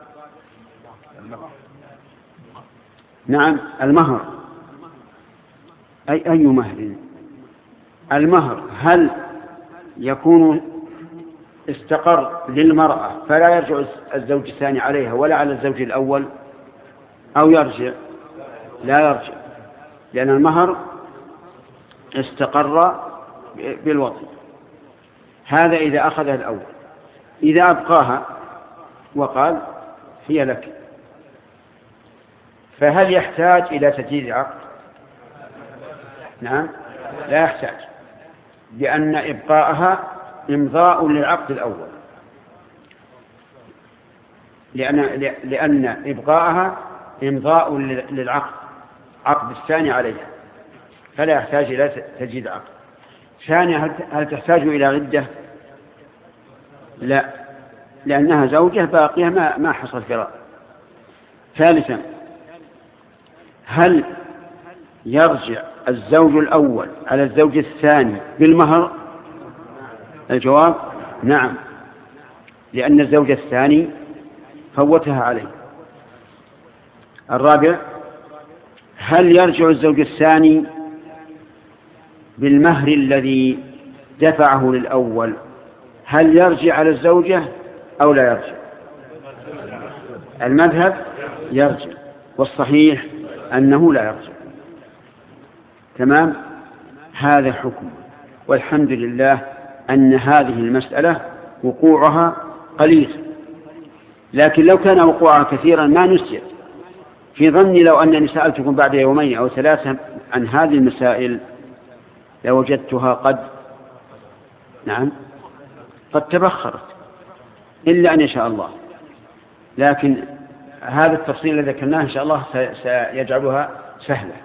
نعم، المهر. أي أي مهر؟ المهر هل يكون استقر للمرأة فلا يرجع الزوج الثاني عليها ولا على الزوج الأول، أو يرجع؟ لا يرجع، لأن المهر استقر بالوطن. هذا إذا أخذها الأول. إذا أبقاها وقال هي لك، فهل يحتاج إلى تجديد عقد؟ نعم، لا يحتاج، لأن إبقاءها إمضاء للعقد الأول، لأن لأن إبقاءها إمضاء للعقد عقد الثاني عليها، فلا يحتاج إلى تجديد عقد. ثانيا، هل تحتاج إلى عدة؟ لا، لأنها زوجة باقية ما ما حصل فراق. ثالثا، هل يرجع الزوج الأول على الزوج الثاني بالمهر؟ الجواب نعم، لأن الزوج الثاني فوتها عليه. الرابع، هل يرجع الزوج الثاني بالمهر الذي دفعه للأول؟ هل يرجع على الزوجة أو لا يرجع؟ المذهب يرجع، والصحيح أنه لا يرجع. تمام. هذا حكم، والحمد لله أن هذه المسألة وقوعها قليل، لكن لو كان وقوعها كثيرا ما نسيت. في ظني لو أنني سألتكم بعد يومين أو ثلاثة عن هذه المسائل لوجدتها قد نعم قد تبخرت، إلا أن يشاء الله. لكن هذا التفصيل الذي ذكرناه إن شاء الله سيجعلها سهلة.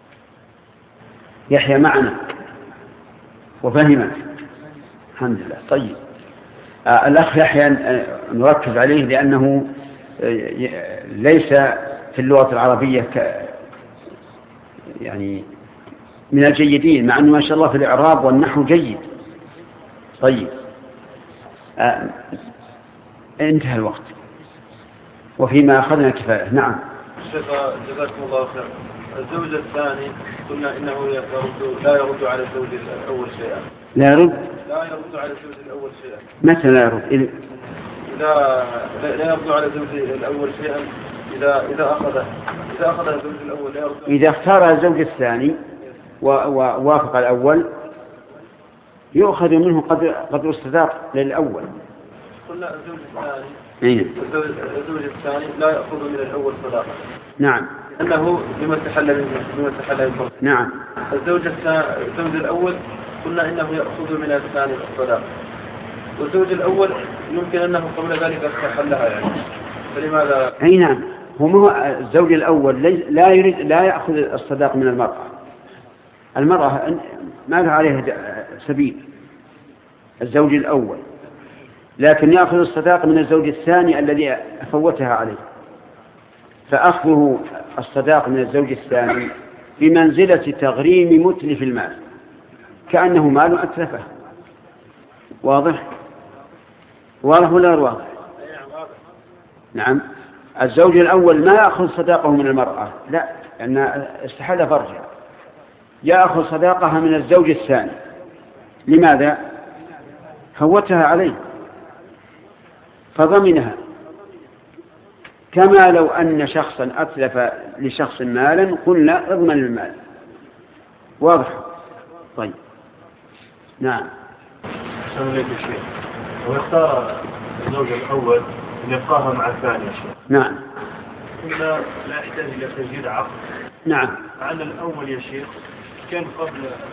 يحيى معنا وفهمت الحمد لله. طيب، آه الأخ يحيى نركز عليه لأنه ليس في اللغة العربية ك يعني من الجيدين، مع أنه ما شاء الله في الإعراب والنحو جيد. طيب، آه انتهى الوقت وفيما أخذنا كفاية. نعم. شيخ جزاكم الله خير. الزوج الثاني قلنا إنه يرد لا يرد على الزوج الأول شيئا. لا يرد لا يرد على الزوج الأول شيئا. متى لا يرد؟ إذا لا يرد على الزوج الأول شيئا إذا إذا أخذ إذا أخذ الزوج الأول لا يرد. إذا اختار الزوج الثاني ووافق الأول يؤخذ منه قدر قدر الصداق للأول. قلنا الزوج الثاني إيه؟ الزوج الثاني لا يأخذ من الأول صداقة. نعم. أنه بما استحل من بما استحل من. نعم. الزوج الثاني الزوج الأول قلنا إنه يأخذ من الثاني الصداقة، والزوج الأول يمكن أنه قبل ذلك استحلها يعني، فلماذا؟ أي نعم، هو الزوج الأول لا يريد لا يأخذ الصداق من المرأة. المرأة ما له عليها سبيل الزوج الأول، لكن يأخذ الصداق من الزوج الثاني الذي فوتها عليه. فأخذه الصداق من الزوج الثاني بمنزلة تغريم متلف المال، كأنه مال أتلفه. واضح؟ واضح ولا غير واضح؟ نعم. الزوج الأول ما يأخذ صداقه من المرأة، لا، لأن استحل فرجها. يأخذ صداقها من الزوج الثاني. لماذا؟ فوتها عليه فضمنها، كما لو أن شخصا أتلف لشخص مالا قلنا اضمن المال. واضح؟ طيب. نعم. أحسن لك الشيء. ويختار الزوج الأول أن يبقاها مع الثاني يا شيخ. نعم. قلنا لا يحتاج إلى تجديد عقد. نعم. على الأول يا شيخ كان قبل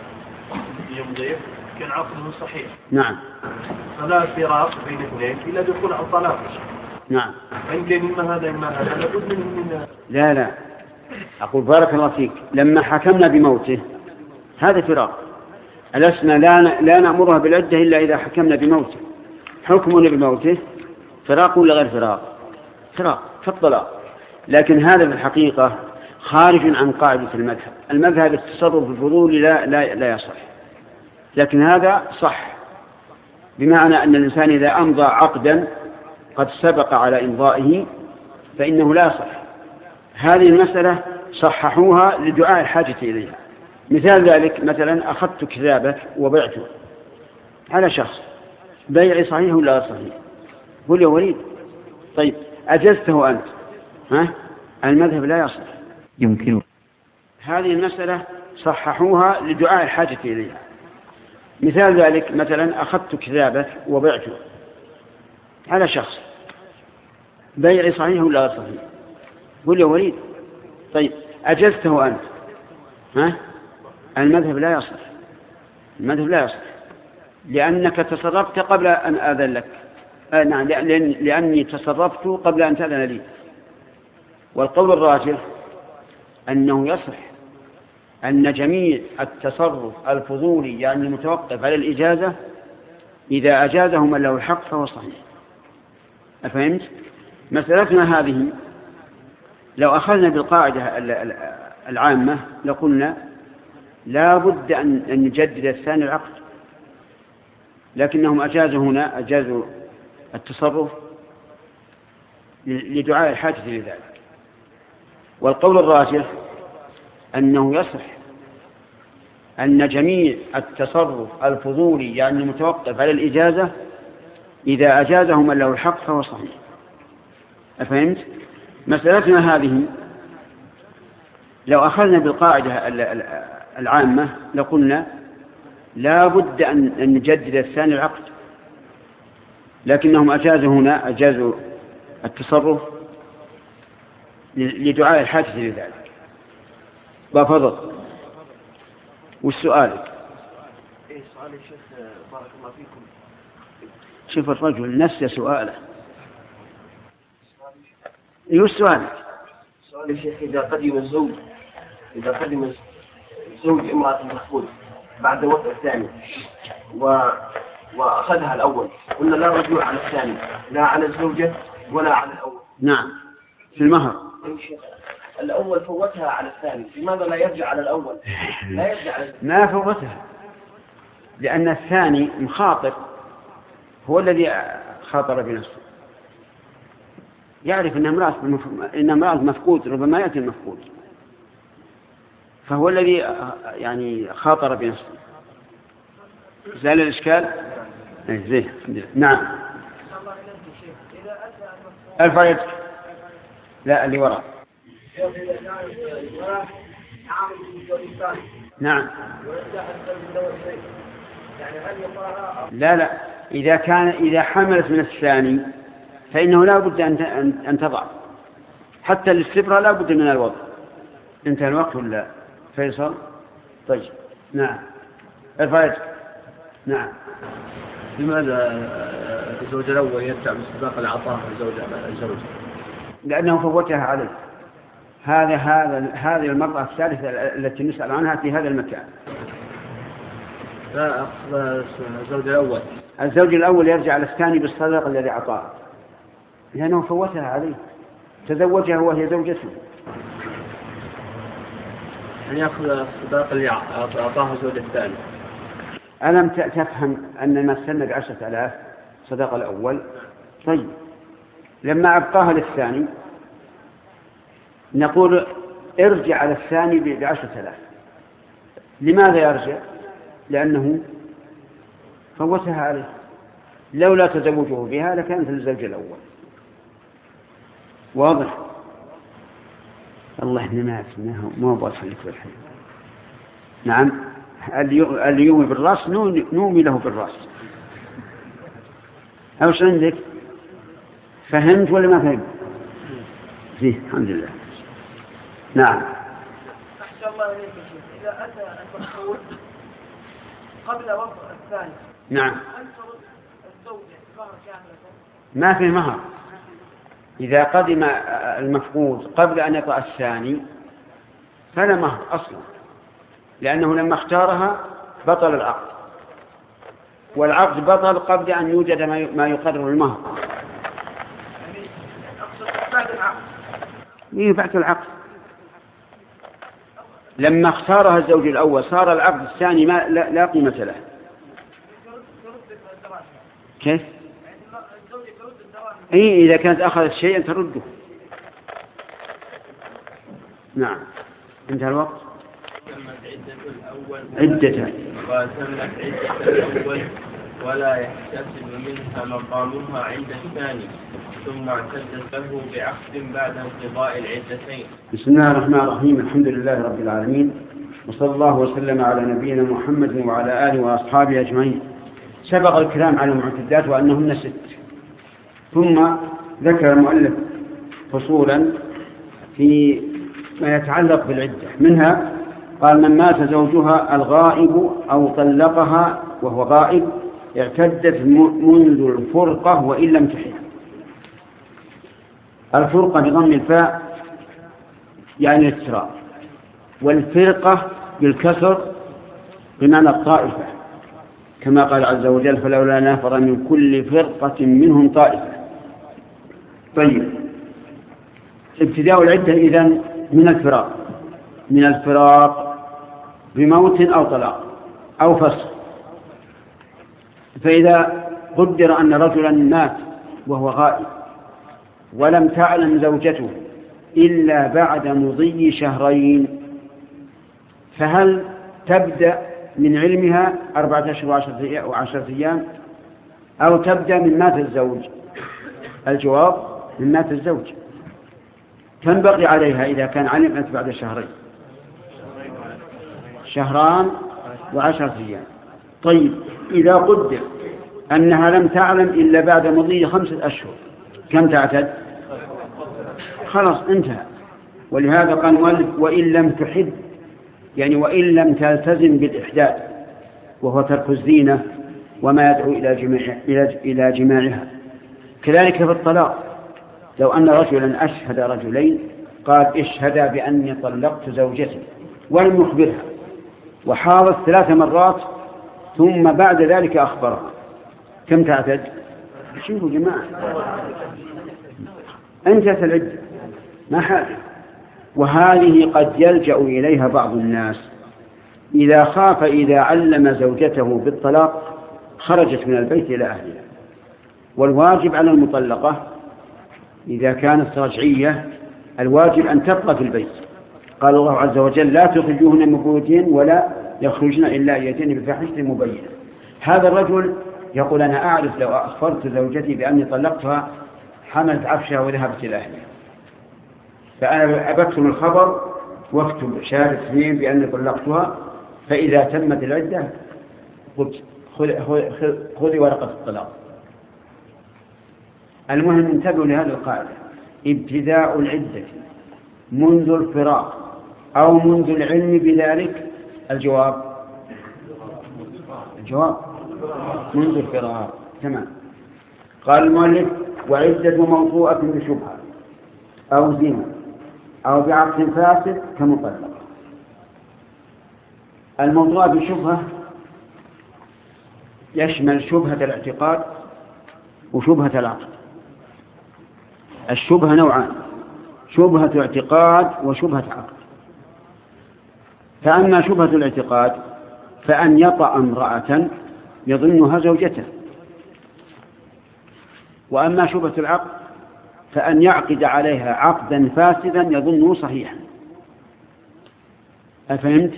يوم ضيف كان عقده صحيح. نعم. فلا فراق بين اثنين إلا دخول على الطلاق. نعم. فإن كان إما هذا إما هذا لابد منه من. لا لا أقول بارك الله فيك، لما حكمنا بموته هذا فراق. ألسنا لا لا نأمرها بالعدة إلا إذا حكمنا بموته. حكمنا بموته فراق ولا غير فراق؟ فراق كالطلاق. لكن هذا في الحقيقة خارج عن قاعدة المذهب. المذهب التصرف الفضولي لا لا لا يصح، لكن هذا صح، بمعنى أن الإنسان إذا أمضى عقدا قد سبق على إمضائه فإنه لا يصح. هذه المسألة صححوها لدعاء الحاجة إليها. مثال ذلك مثلا أخذت كتابك وبعته على شخص، بيعي صحيح ولا صحيح؟ قل يا وليد طيب أجزته أنت، ها؟ المذهب لا يصح. يمكن. هذه المسألة صححوها لدعاء الحاجة إليها. مثال ذلك مثلا أخذت كتابك وبعته على شخص، بيعي صحيح ولا صحيح؟ قل يا وليد طيب أجزته أنت، ها؟ المذهب لا يصح. المذهب لا يصح لأنك تصرفت قبل أن آذن لك. آه نعم، لأن لأني تصرفت قبل أن تأذن لي. والقول الراجح أنه يصح أن جميع التصرف الفضولي يعني المتوقف على الإجازة إذا أجازه من له الحق فهو صحيح. أفهمت؟ مسألتنا هذه لو أخذنا بالقاعدة العامة لقلنا لا بد أن نجدد الثاني العقد، لكنهم أجازوا هنا أجازوا التصرف لدعاء الحاجة لذلك. والقول الراجح أنه يصح أن جميع التصرف الفضولي يعني المتوقف على الإجازة إذا أجازه من له الحق فهو صحيح. أفهمت؟ مسألتنا هذه لو أخذنا بالقاعدة العامة لقلنا لا بد أن نجدد الثاني العقد، لكنهم أجازوا هنا أجازوا التصرف لدعاء الحاجة لذلك. بفضل. والسؤال إيه سؤال يا شيخ بارك الله فيكم. شوف الرجل نسي سؤاله. ايوه السؤال. سؤال يا شيخ إذا قدم الزوج إذا قدم الزوج امرأة مخفوض بعد وقت الثاني و... وأخذها الأول، قلنا لا رجوع على الثاني لا على الزوجة ولا على الأول. نعم في المهر. الأول فوتها على الثاني، لماذا لا يرجع على الأول؟ لا يرجع على الثاني. ما فوتها لأن الثاني مخاطر، هو الذي خاطر بنفسه، يعرف أن امرأة إن امرأة مفقود ربما يأتي المفقود، فهو الذي يعني خاطر بنفسه. زال الإشكال؟ زين الحمد لله. نعم. الفائدة لا اللي وراء. نعم. لا لا إذا كان إذا حملت من الثاني فإنه لا بد أن أن تضع، حتى الاستبرة لا بد من الوضع. انتهى الوقت ولا فيصل؟ طيب نعم. الفائدة نعم. لماذا الزوج الأول يدفع باستباق العطاء الزوج الزوج؟ لأنه فوتها عليه. هذا هذا هذه المرأة الثالثة التي نسأل عنها في هذا المكان. لا الزوج الأول. الزوج الأول يرجع على الثاني بالصداق الذي أعطاه، لأنه فوتها عليه، تزوجها وهي زوجته. أن يأخذ الصداق اللي أعطاه الزوج الثاني. ألم تفهم أن ما استنى بعشرة آلاف صداق الأول؟ طيب لما أبقاها للثاني نقول ارجع على الثاني بعشرة آلاف. لماذا يرجع؟ لأنه فوتها عليه، لولا تزوجه بها لكانت للزوج الأول. واضح؟ الله إنما اسمه ما أبغى لك بالحين. نعم اللي يومي بالرأس نومي له بالرأس. أوش عندك؟ فهمت ولا ما فهمت؟ زين الحمد لله. نعم. أحسن الله إليك يا شيخ، إذا أتى المفقود قبل وضع الثاني. نعم. هل ترد الزوجة مهر كاملة؟ ما في مهر. إذا قدم المفقود قبل أن يطأ الثاني فلا مهر أصلا، لأنه لما اختارها بطل العقد، والعقد بطل قبل أن يوجد ما يقرر المهر. يعني أقصد بعد العقد. إيه بعد العقد. لما اختارها الزوج الأول صار العقد الثاني ما لا, لا قيمة له. كيف؟ إيه إذا كانت أخذت شيئا ترده. نعم. انتهى الوقت. عدة وتمت عدة الأول ولا يحتسب منها مقامها عند الثاني ثم اعتدت له بعقد بعد انقضاء العدتين. بسم الله الرحمن الرحيم. الحمد لله رب العالمين، وصلى الله وسلم على نبينا محمد وعلى آله وأصحابه أجمعين. سبق الكلام على المعتدات وأنهن ست، ثم ذكر المؤلف فصولا في ما يتعلق بالعدة. منها قال: من مات زوجها الغائب أو طلقها وهو غائب اعتدت منذ الفرقة وإن لم تحل. الفرقة بضم الفاء يعني الافتراق، والفرقة بالكسر بمعنى الطائفة، كما قال عز وجل: فلولا نفر من كل فرقة منهم طائفة. طيب، ابتداء العدة إذن من الفراق، من الفراق بموت أو طلاق أو فسخ. فإذا قدر أن رجلا مات وهو غائب ولم تعلم زوجته إلا بعد مضي شهرين، فهل تبدأ من علمها أربعة أشهر وعشرة أيام أو تبدأ من مات الزوج؟ الجواب: من مات الزوج. تنبغي عليها إذا كان علمت بعد شهرين شهران وعشرة أيام. طيب، إذا قدر أنها لم تعلم إلا بعد مضي خمسة أشهر كم تعتد؟ خلاص انتهى. ولهذا قال المؤلف: وإن لم تحد، يعني وإن لم تلتزم بالإحداث وهو ترك الزينة وما يدعو إلى جماع إلى جماعها. كذلك في الطلاق، لو أن رجلا أشهد رجلين قال: اشهدا بأني طلقت زوجتي، ولم يخبرها وحاضت ثلاث مرات ثم بعد ذلك أخبرها، كم تعتد؟ شوفوا جماعة، انتهت العدة ما حاجة. وهذه قد يلجأ إليها بعض الناس إذا خاف إذا علم زوجته بالطلاق خرجت من البيت إلى أهلها. والواجب على المطلقة إذا كانت رجعية الواجب أن تبقى في البيت. قال الله عز وجل: لا تخرجوهن من بيوتهن ولا يخرجن إلا أن يأتين بفاحشة مبينة. هذا الرجل يقول: أنا أعرف لو أخبرت زوجتي بأني طلقتها حملت عفشها وذهبت إلى أهلها، فأنا أبكتم الخبر واكتب شهادة اثنين بأني طلقتها، فإذا تمت العدة قلت خذي ورقة الطلاق. المهم انتبهوا لهذه القاعدة: ابتداء العدة منذ الفراق أو منذ العلم بذلك. الجواب الجواب منذ الفراق. تمام. قال المؤلف: وعدة موطوءة بشبهة أو زنا أو بعقد فاسد كمطلقة. الموضوع بشبهة يشمل شبهة الاعتقاد وشبهة العقد. الشبهة نوعان: شبهة اعتقاد وشبهة عقد. فأما شبهة الاعتقاد فأن يطأ امرأة يظنها زوجته، وأما شبهة العقد فأن يعقد عليها عقدا فاسدا يظنه صحيحا. أفهمت؟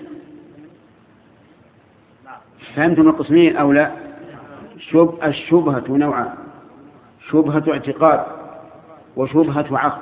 فهمتم القسمين أو لا؟ شب... الشبهة نوعان: شبهة اعتقاد وشبهة عقد.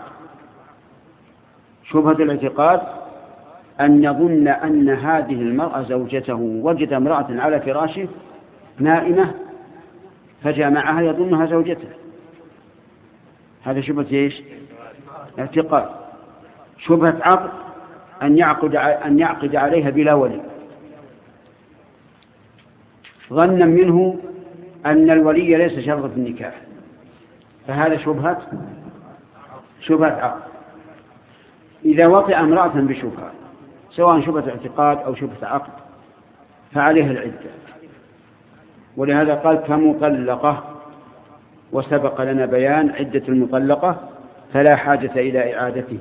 شبهة الاعتقاد أن يظن أن هذه المرأة زوجته، وجد امرأة على فراشه نائمة فجامعها يظنها زوجته، هذا شبهة ايش؟ اعتقاد. شبهة عقد أن يعقد أن يعقد عليها بلا ولي. ظنا منه أن الولي ليس شرط في النكاح، فهذا شبهة شبهة عقد. إذا وطئ امرأة بشبهة سواء شبهة اعتقاد أو شبهة عقد فعليها العدة، ولهذا قال كمطلقة، وسبق لنا بيان عدة المطلقة فلا حاجة إلى إعادته.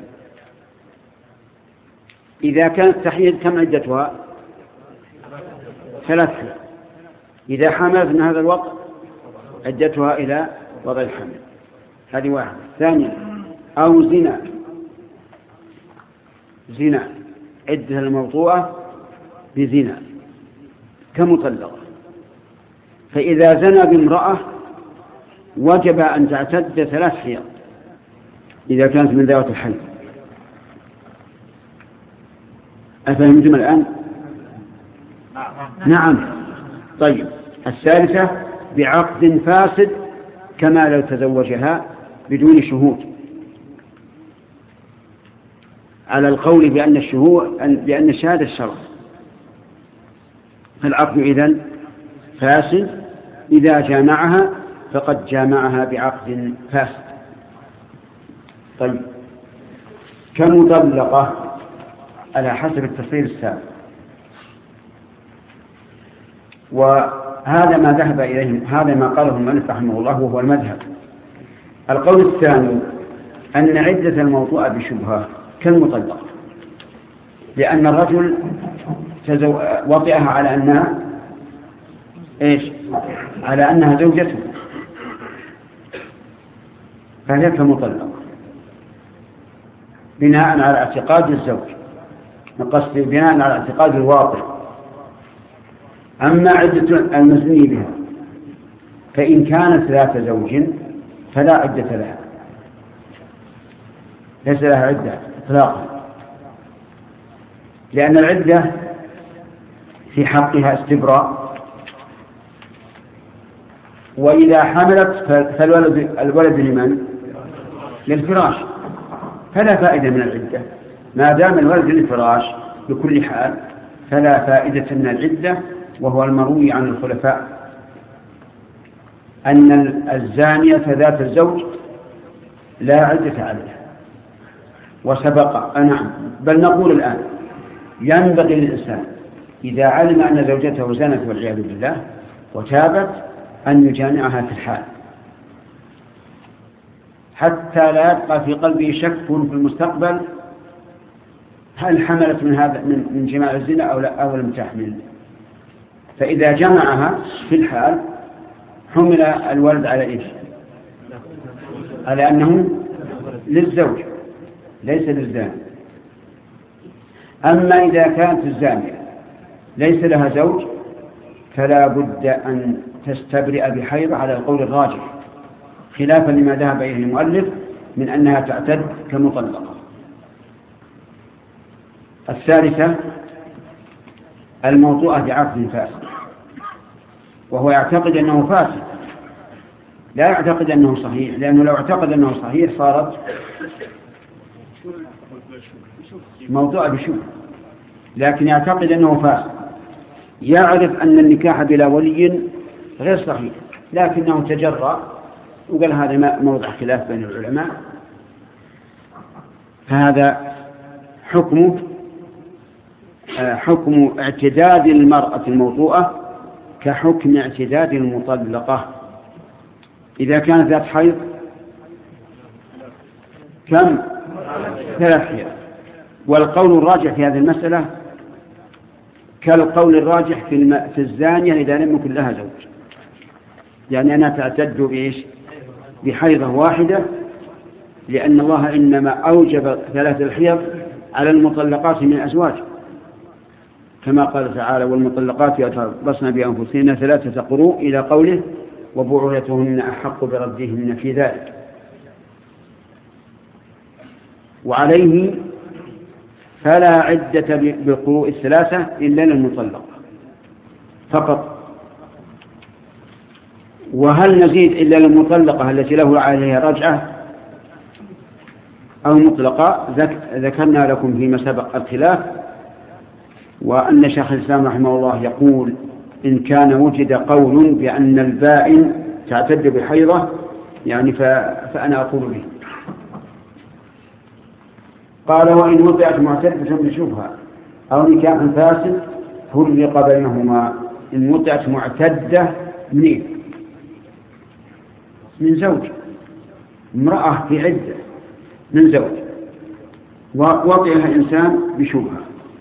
إذا كانت تحيض كم عدتها؟ ثلاثة. إذا حملت من هذا الوقت عدتها إلى وضع الحمل. هذه واحدة. ثانيا أو زنا، زنا عدة الموضوعة بزنا كمطلقة، فإذا زنى بامرأة وجب أن تعتد ثلاث حيض إذا كانت من ذوات الحيض. أفهمتم الآن؟ نعم. طيب، الثالثة بعقد فاسد كما لو تزوجها بدون شهود، على القول بأن الشهود بأن الشهادة الشرط، فالعقد إذن فاسد. إذا جامعها فقد جامعها بعقد فاسد. طيب، كمطلقة على حسب التفصيل السابق، وهذا ما ذهب إليه، هذا ما قاله المؤلف رحمه الله وهو المذهب. القول الثاني أن عدة الموضوع بشبهة كالمطلقة، لأن الرجل وطئها على أنها إيش؟ على أنها زوجته، فهي كمطلقة بناء على اعتقاد الزوج، نقصد بناء على اعتقاد الواطئ. أما عدة المزني بها فإن كانت ذات زوج فلا عدة لها، ليس لها عدة إطلاقا، لأن العدة في حقها استبراء، وإذا حملت فالولد الولد لمن؟ للفراش، فلا فائدة من العدة ما دام الولد للفراش بكل حال، فلا فائدة من العدة. وهو المروي عن الخلفاء أن الزانية ذات الزوج لا عدة عليها. وسبق نعم، بل نقول الآن ينبغي للإنسان إذا علم أن زوجته زنت والعياذ بالله وتابت أن يجامعها في الحال، حتى لا يبقى في قلبه شك في المستقبل هل حملت من هذا من جماع الزنا أو لا أو لم تحمل. فإذا جمعها في الحال حمل الولد على إيش؟ على أنه للزوج ليس للزاني. أما إذا كانت الزانية ليس لها زوج فلا بد أن تستبرئ بحيض على القول الراجح، خلافا لما ذهب إليه المؤلف من أنها تعتد كمطلقة. الثالثة الموضوعة بعقد فاسد، وهو يعتقد أنه فاسد لا يعتقد أنه صحيح، لأنه لو اعتقد أنه صحيح صارت موضوعة بشبهة، لكن يعتقد أنه فاسد، يعرف أن النكاح بلا ولي غير صحيح، لكنه تجرأ وقال هذا موضع خلاف بين العلماء، فهذا حكمه حكم اعتداد المرأة الموضوعة كحكم اعتداد المطلقة. إذا كانت ذات حيض كم؟ ثلاث حيض. والقول الراجح في هذه المسألة كالقول الراجح في, في الزانية إذا لم يكن لها زوج، يعني أنها تعتد بإيش؟ بحيضة واحدة، لأن الله إنما أوجب ثلاث الحيض على المطلقات من أزواج، كما قال تعالى والمطلقات يتربصن بأنفسهن ثلاثة قروء إلى قوله وبعولتهن أحق بردهن في ذلك. وعليه فلا عدة بالقروء الثلاثة إلا للمطلقة فقط. وهل نزيد إلا للمطلقة التي له عليها رجعة أو مطلقة؟ ذكرنا لكم فيما سبق الخلاف، وأن شيخ الإسلام رحمه الله يقول إن كان وجد قول بأن البائن تعتد بحيضة يعني فأنا أقول به. قال وإن وضعت معتدة بشبهة أو نكاح فاسد فرق بينهما. إن وضعت معتدة منين؟ من زوج، امرأة في عدة من زوج ووضعها إنسان بشبهة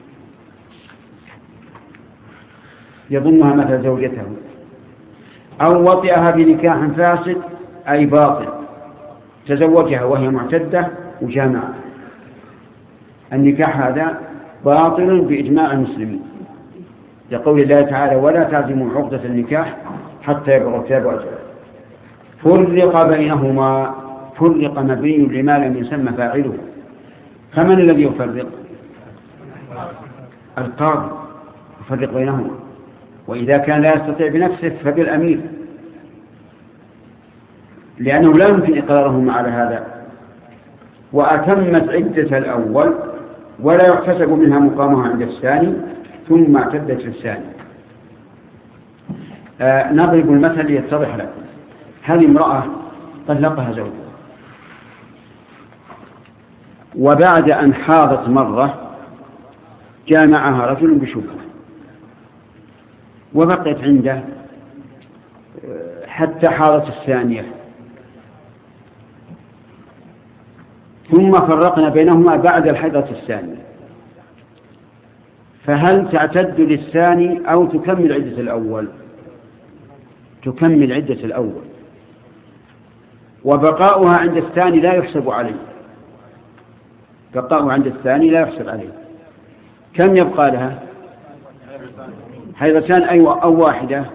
يظنها مثل زوجته، أو وطئها بنكاح فاسد أي باطل، تزوجها وهي معتدة وجامعة. النكاح هذا باطل بإجماع المسلمين لقول الله تعالى ولا تعزموا عقدة النكاح حتى يبلغ الكتاب أجله. فرق بينهما، فرق مبني لما لم يسمى فاعله. فمن الذي يفرق؟ القاضي يفرق بينهما، وإذا كان لا يستطيع بنفسه فبالأمير، لأنه لا يمكن إقرارهم على هذا. وأتمت عدة الأول ولا يحتسب منها مقامها عند الثاني ثم اعتدت الثاني. آه نضرب المثل ليتضح لكم. هذه امرأة طلقها زوجها، وبعد أن حاضت مرة جامعها رجل بشبهة وبقيت عنده حتى حاضت الثانية، ثم فرقنا بينهما بعد الحيضة الثانية، فهل تعتد للثاني أو تكمل عدة الأول؟ تكمل عدة الأول، وبقاؤها عند الثاني لا يحسب عليه، بقاؤها عند الثاني لا يحسب عليه. كم يبقى لها؟ حيضتان أيوة أو واحدة؟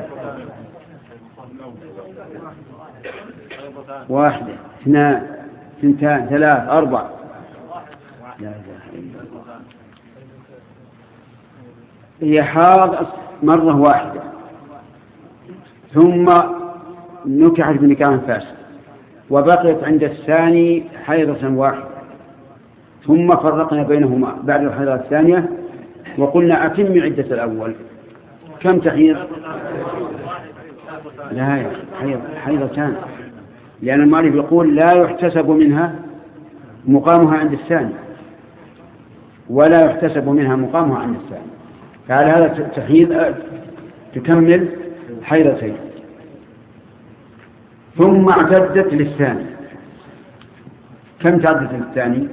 واحدة، اثنان، اثنتان، ثلاث، أربع. لا إله إلا الله. هي حاض مرة واحدة ثم نكحت بنكاح فاسد وبقيت عند الثاني حيضة واحدة، ثم فرقنا بينهما بعد الحيضة الثانية وقلنا أتم عدة الأول. كم تحيض؟ لا، حيضتان، لأن المؤلف يقول لا يحتسب منها مقامها عند الثاني ولا يحتسب منها مقامها عند الثاني، فعلى هذا تحيض تكمل حيضتين ثم اعتدت للثاني. كم تعدت للثاني؟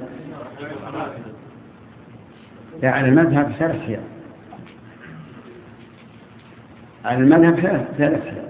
لا، على المذهب ثلاث حيض، على المذهب ثلاث حيض.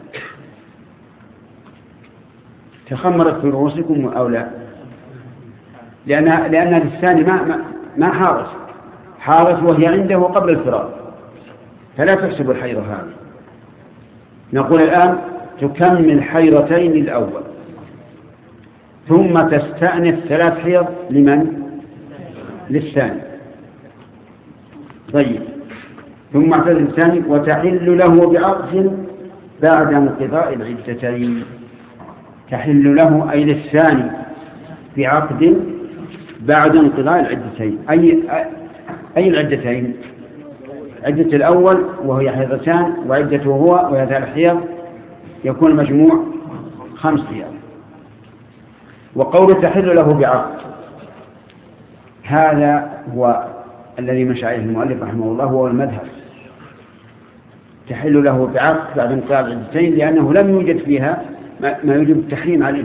تخمرت في رؤوسكم أو لا؟ لأن لأن الثاني ما ما, ما حارت حارت وهي عنده قبل الفراق، فلا تحسب الحيضة هذه. نقول الآن تكمل حيضتين الأول ثم تستأنف ثلاث حيض لمن؟ للثاني. طيب، ثم اعتد الثاني وتحل له بعقد بعد انقضاء العدتين. تحل له أي للثاني بعقد بعد انقضاء العدتين. أي أي العدتين؟ عدة الأول وهي حيضتان، وعدته هو وهي ثلاث حيض، يكون المجموع خمس حيض. وقول تحل له بعقد هذا هو الذي مشى عليه المؤلف رحمه الله، هو المذهب. تحل له بعقد بعد انقضاء العدتين لأنه لم يوجد فيها ما يوجب التحريم عليه.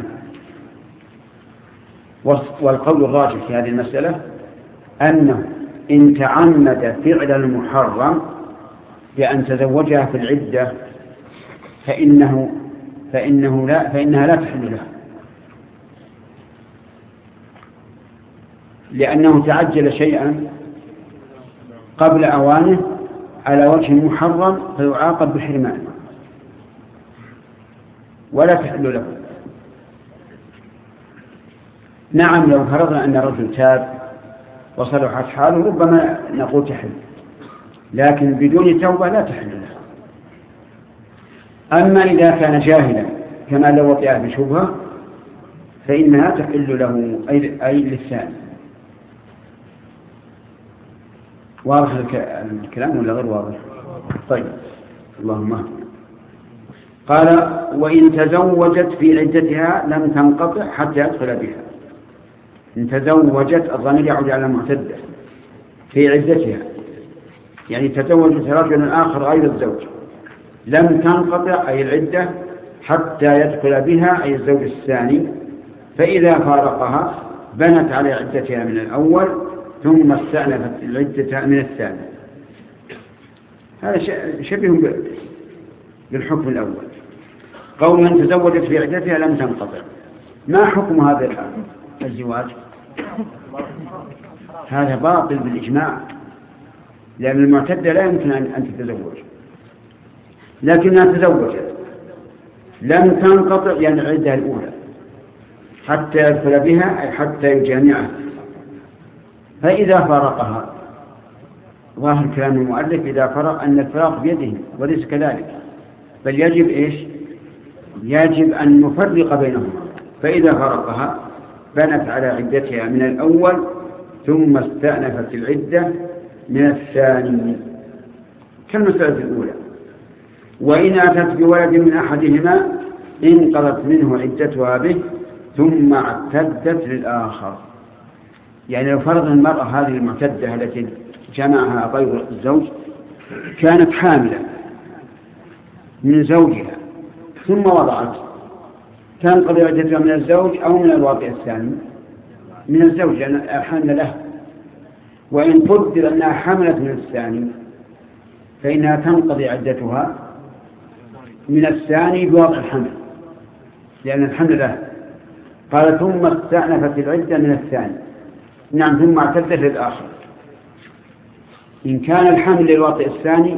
والقول الراجح في هذه المسألة أنه إن تعمد فعل المحرم بأن تزوجها في العدة فإنه فإنه لا فإنها لا تحل له، لأنه تعجل شيئا قبل أوانه على وجه محرم فيعاقب بحرمانه ولا تحل له. نعم، لو فرضنا أن الرجل تاب وصلحت حاله ربما نقول تحل، لكن بدون توبة لا تحل له. أما إذا كان جاهلا كما لو وطئها بشبهة فإنها تحل له أي للثاني. واضح الكلام ولا غير واضح؟ طيب، اللهم اهدنا. قال وإن تزوجت في عدتها لم تنقطع حتى يدخل بها. إن تزوجت الضمير يعود على المعتدة في عدتها، يعني تزوجت رجل آخر غير الزوج، لم تنقطع أي العدة حتى يدخل بها أي الزوج الثاني، فإذا فارقها بنت على عدتها من الأول ثم استأنفت العدة من الثاني. هذا شبه بالحكم الأول. قول من تزوجت في عدتها لم تنقطع، ما حكم هذا الزواج؟ هذا باطل بالإجماع، لأن المعتدة لا يمكن أن تتزوج، لكنها تزوجت لم تنقطع يعني العدة الأولى حتى يدخل بها أي حتى يجامعها، فإذا فارقها، ظاهر كلام المؤلف إذا فرق أن الفراق بيده وليس كذلك، بل يجب إيش؟ يجب أن نفرق بينهما. فإذا فرقها بنت على عدتها من الأول ثم استأنفت العدة من الثاني كالمسألة الأولى. وإن أتت بولد من أحدهما انقضت منه عدتها به ثم اعتدت للآخر. يعني لو فرض المرأة هذه المعتدة التي جمعها غير الزوج كانت حاملة من زوجها ثم وضعت، تنقضي عدتها من الزوج أو من الواقع الثاني؟ من الزوج لأن حمل له. وإن قدر أنها حملت من الثاني فإنها تنقضي عدتها من الثاني بوضع الحمل لأن الحمل له. قال ثم استأنفت العدة من الثاني، نعم، ثم اعتدت للآخر. إن كان الحمل للواطئ الثاني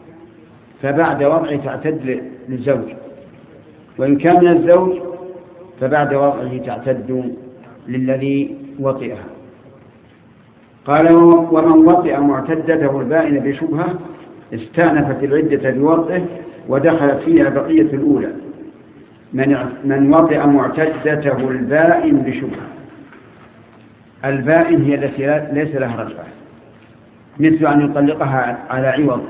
فبعد وضعه تعتد للزوج، وإن كان من الزوج فبعد وضعه تعتد للذي وطئها. قال ومن وطئ معتدته البائن بشبهة استأنفت العدة بوضعه ودخلت فيها بقية الأولى. من من وطئ معتدته البائن بشبهة، البائن هي التي ليس لها رجعة، مثل أن يطلقها على عوض.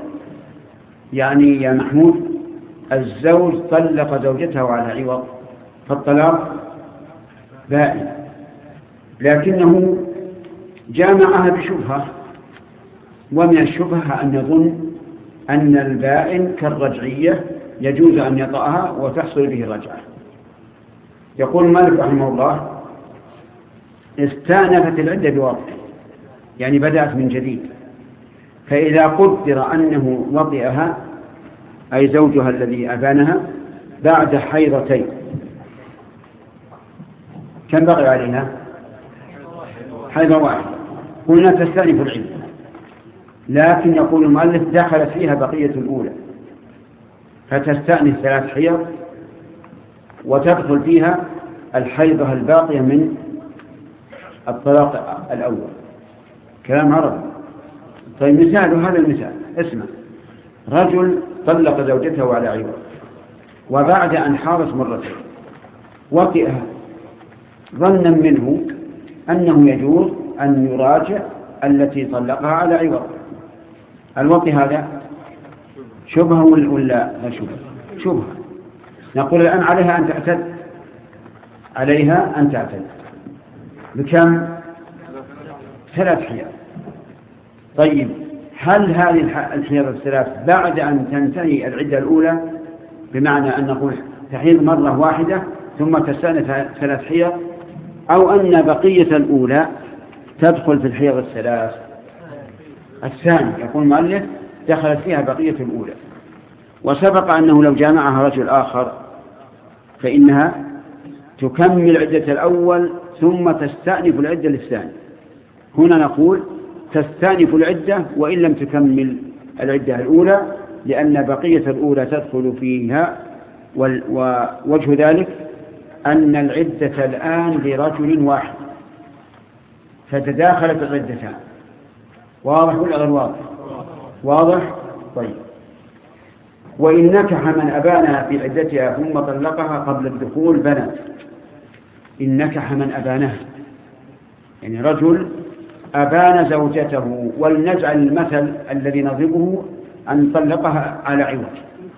يعني يا محمود الزوج طلق زوجته على عوض فالطلاق بائن، لكنه جامعها بشبهة، ومن الشبهة أن يظن أن البائن كالرجعية يجوز أن يطأها وتحصل به الرجعة. يقول مالك رحمه الله استأنفت العدة بوضع، يعني بدأت من جديد. فإذا قدر أنه وطئها أي زوجها الذي أبانها بعد حيضتين، كم بقي عليها؟ حيضة واحدة، قلنا تستأنف العدة، لكن يقول المؤلف دخلت فيها بقية الأولى فتستأنف ثلاث حيض وتدخل فيها الحيضة الباقية من الطلاق الأول. كلام عربي. طيب مثال هذا المثال، اسمع، رجل طلق زوجته على عوض وبعد أن حارس مرتين وطئها ظنا منه أنه يجوز أن يراجع التي طلقها على عوض. الوطئ هذا شبهة ولا لا شبهة؟ شبهة. نقول الآن عليها أن تعتد، عليها أن تعتد بكم؟ ثلاث حيض. طيب هل هذه الحيض الثلاث بعد أن تنتهي العدة الأولى، بمعنى أن نقول تحيض مرة واحدة ثم تستأنف ثلاث حيض، أو أن بقية الأولى تدخل في الحيض الثلاث؟ الثاني. يقول المؤلف دخلت فيها بقية الأولى، وسبق أنه لو جامعها رجل آخر فإنها تكمل عدة الأول ثم تستأنف العدة للثاني. هنا نقول تستأنف العدة وإن لم تكمل العدة الأولى، لأن بقية الأولى تدخل فيها، ووجه ذلك أن العدة الآن لرجل واحد فتداخلت العدتان. واضح ولا غير واضح؟ واضح. طيب وإن نكح من أبانها في عدتها ثم طلقها قبل الدخول بنت. إن نكح من أبانها يعني رجل أبان زوجته، ولنجعل المثل الذي نضربه أن طلقها على عوض،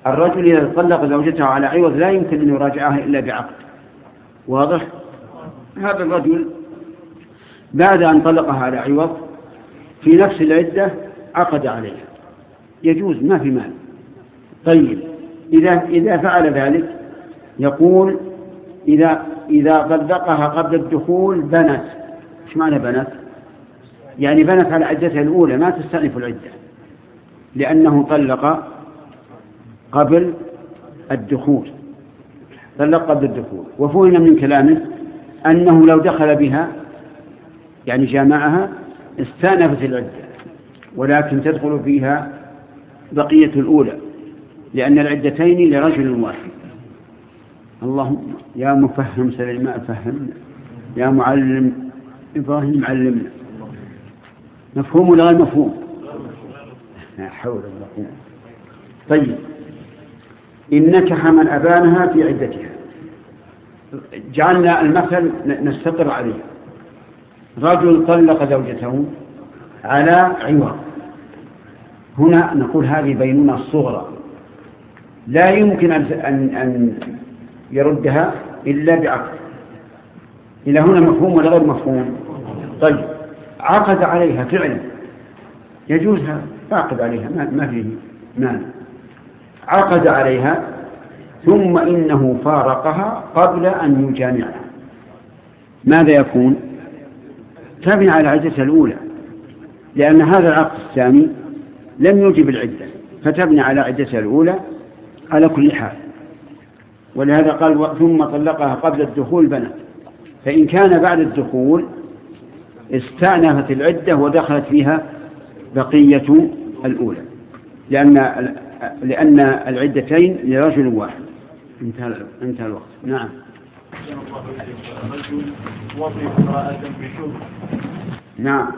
الرجل إذا طلق زوجته على عوض لا يمكن أن يراجعها إلا بعقد. واضح؟ هذا الرجل بعد أن طلقها على عوض في نفس العدة عقد عليها، يجوز ما في مال. طيب إذا إذا فعل ذلك يقول إذا إذا طلقها قبل الدخول بنت. إيش معنى بنت؟ يعني بنت على عدتها الأولى ما تستأنف العدة، لأنه طلق قبل الدخول طلق قبل الدخول. وفهم من كلامه أنه لو دخل بها يعني جامعها استأنفت العدة، ولكن تدخل فيها بقية الأولى، لأن العدتين لرجل واحد. اللهم يا مفهم سليمان فهمنا، يا معلم إبراهيم علمنا. مفهوم ولا غير مفهوم؟ لا حول ولا قوة. طيب إن نكح من أبانها في عدتها، جعلنا المثل نستقر عليه. رجل طلق زوجته على عوض، هنا نقول هذه بينونة الصغرى، لا يمكن أن أن يردها إلا بعقد. إلى هنا مفهوم ولا غير مفهوم؟ طيب عقد عليها فعلا يجوزها، عقد عليها ما فيه مانع. عقد عليها ثم إنه فارقها قبل أن يجامعها، ماذا يكون؟ تبني على عدتها الأولى، لأن هذا العقد الثاني لم يوجب العدة، فتبني على عدتها الأولى على كل حال. ولهذا قال ثم طلقها قبل الدخول بنت. فإن كان بعد الدخول استأنفت العدة ودخلت فيها بقية الأولى، لأن لأن العدتين لرجل واحد. انتهى انتهى الوقت. نعم. رجل وضع امرأة بشبه. نعم.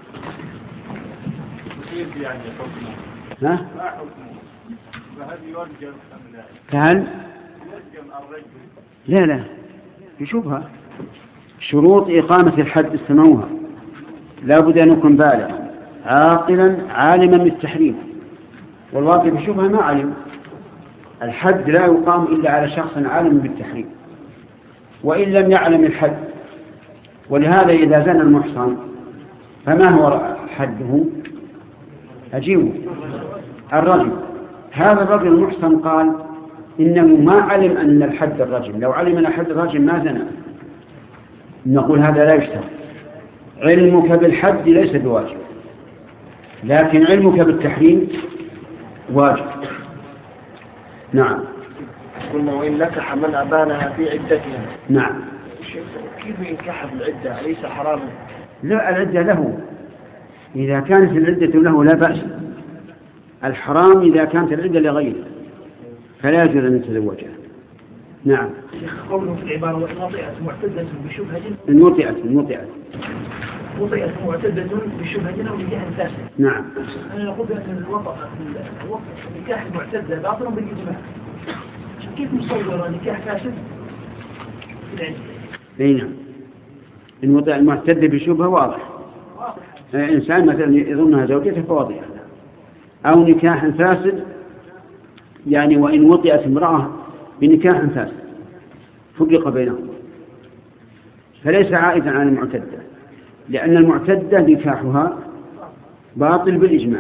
كيف يعني حكمه؟ ها؟ ما حكمه؟ فهل يرجم أم لا؟ فهل؟ يرجم الرجل؟ لا لا بشبهة. شروط إقامة الحد استمعوها، لا بد أن يكون بالغا عاقلا عالما بالتحريم، والواقع بشبهة ما علم. الحد لا يقام إلا على شخص عالم بالتحريم، وإن لم يعلم الحد. ولهذا إذا زنى المحصن فما هو حده؟ أجيبه الرجم. هذا الرجل المحصن قال إنه ما علم أن الحد الرجم، لو علم أن الحد الرجم ما زنى. نقول هذا لا يشترط. علمك بالحد ليس بواجب، لكن علمك بالتحريم واجب. نعم. قلنا وإن نكح من أبانها في عدتها. نعم. كيف ينكح بالعدة؟ أليس حراما؟ لا، العدة له إذا كانت العدة له لا بأس. الحرام إذا كانت العدة لغيره فلا يجوز أن يتزوجها. نعم. شيخ قوله في العبارة وإن وطئت معتدة بشبهة إن وطئت إن وطئت وطئت معتدة بشبهة أو نكاح فاسد. نعم. أنا أقول بأن الوطأ نكاح المعتدة باطل بالإجماع. كيف نصور نكاح فاسد في العدة؟ أي نعم. إن وطئ المعتدة بشبهة واضح. واضح. إنسان مثلا يظنها زوجته فواضح، أو نكاح فاسد يعني وإن وطئت امرأة بنكاح فاسد فرق بينهم، فليس عائدا عن المعتدة، لأن المعتدة نكاحها باطل بالإجماع.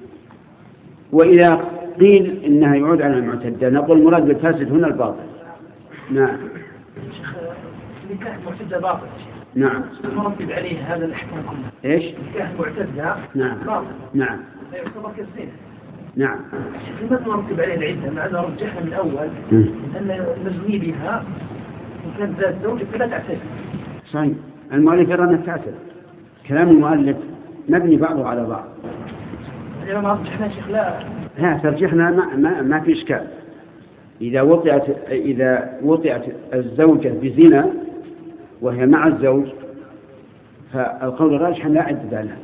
وإذا قيل إنها يعود على المعتدة نقول المراد بالفاسد هنا الباطل. نعم. شيخ نكاح المعتدة باطل. نعم. مرتب عليه هذا الأحكام كلها. إيش؟ نكاح المعتدة نعم. باطل. نعم. لا يعتبر كالزنا. نعم. لماذا نرتب عليه العدة مع أن رجحنا من الأول أن نزني بها إن كانت ذات زوجة فلا تعتد. صحيح. المؤلف يرى أنها تعتد. كلام المؤلف مبني بعضه على بعض. اليوم ما رجحنا شيخ لا. ها ترجحنا ما ما, ما في إشكال. إذا وطئت إذا وطئت الزوجة بزنا وهي مع الزوج فالقول الراجح لا عدة لها.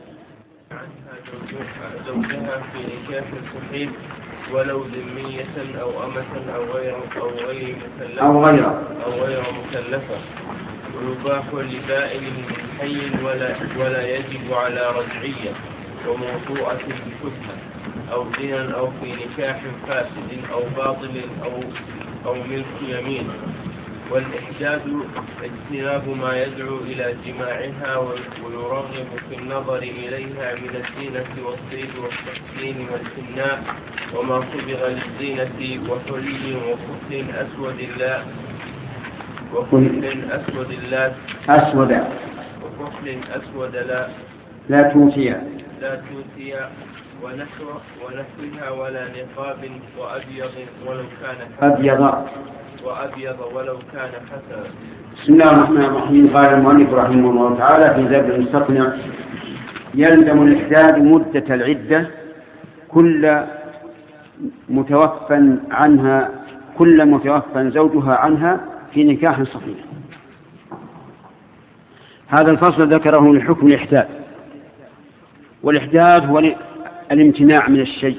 زوجها في نكاح صحيح ولو ذمية أو أمة أو غير أو غير مكلفة أو غير أو غير مكلفة، ويباح لبائن من حي ولا ولا يجب على رجعية وموضوعة بفتحة. أو زنا أو في نكاح فاسد أو باطل أو أو ملك يمين. والإحداث اجتناب ما يدعو إلى جماعها ويرغب في النظر إليها من الزينة والصيد والتحسين والحناء وما صبغ للزينة وحلي وكحل أسود لا وكحل أسود لا أسود وكحل أسود لا لا توتي لا توتي ونحو ونحوها ولا نقاب وأبيض ولو كان أبيض وأبيض ولو كان حسنا. بسم الله الرحمن الرحيم. قال المؤلف رحمه الله تعالى في زاد المستقنع: يلزم الإحداد مدة العدة كل متوفى عنها كل متوفى زوجها عنها في نكاح صحيح. هذا الفصل ذكره لحكم الإحداد، والإحداد هو الامتناع من الشيء،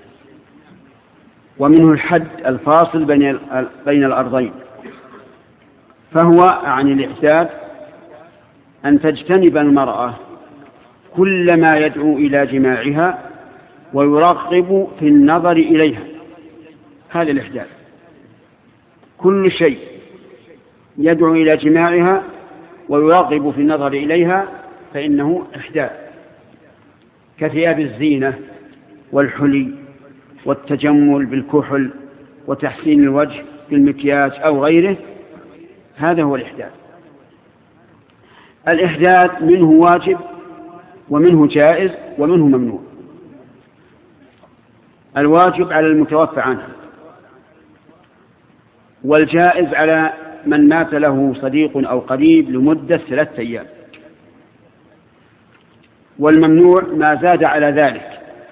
ومنه الحد الفاصل بين بين الأرضين. فهو عن الإحداد أن تجتنب المرأة كل ما يدعو إلى جماعها ويرغب في النظر إليها. هذا الإحداد، كل شيء يدعو إلى جماعها ويرغب في النظر إليها فإنه إحداد، كثياب الزينة والحلي والتجمل بالكحل وتحسين الوجه بالمكياج أو غيره. هذا هو الإحداد. الإحداد منه واجب ومنه جائز ومنه ممنوع. الواجب على المتوفى عنه، والجائز على من مات له صديق أو قريب لمدة ثلاثة أيام، والممنوع ما زاد على ذلك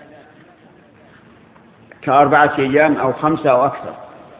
كأربعة أيام أو خمسة أو أكثر.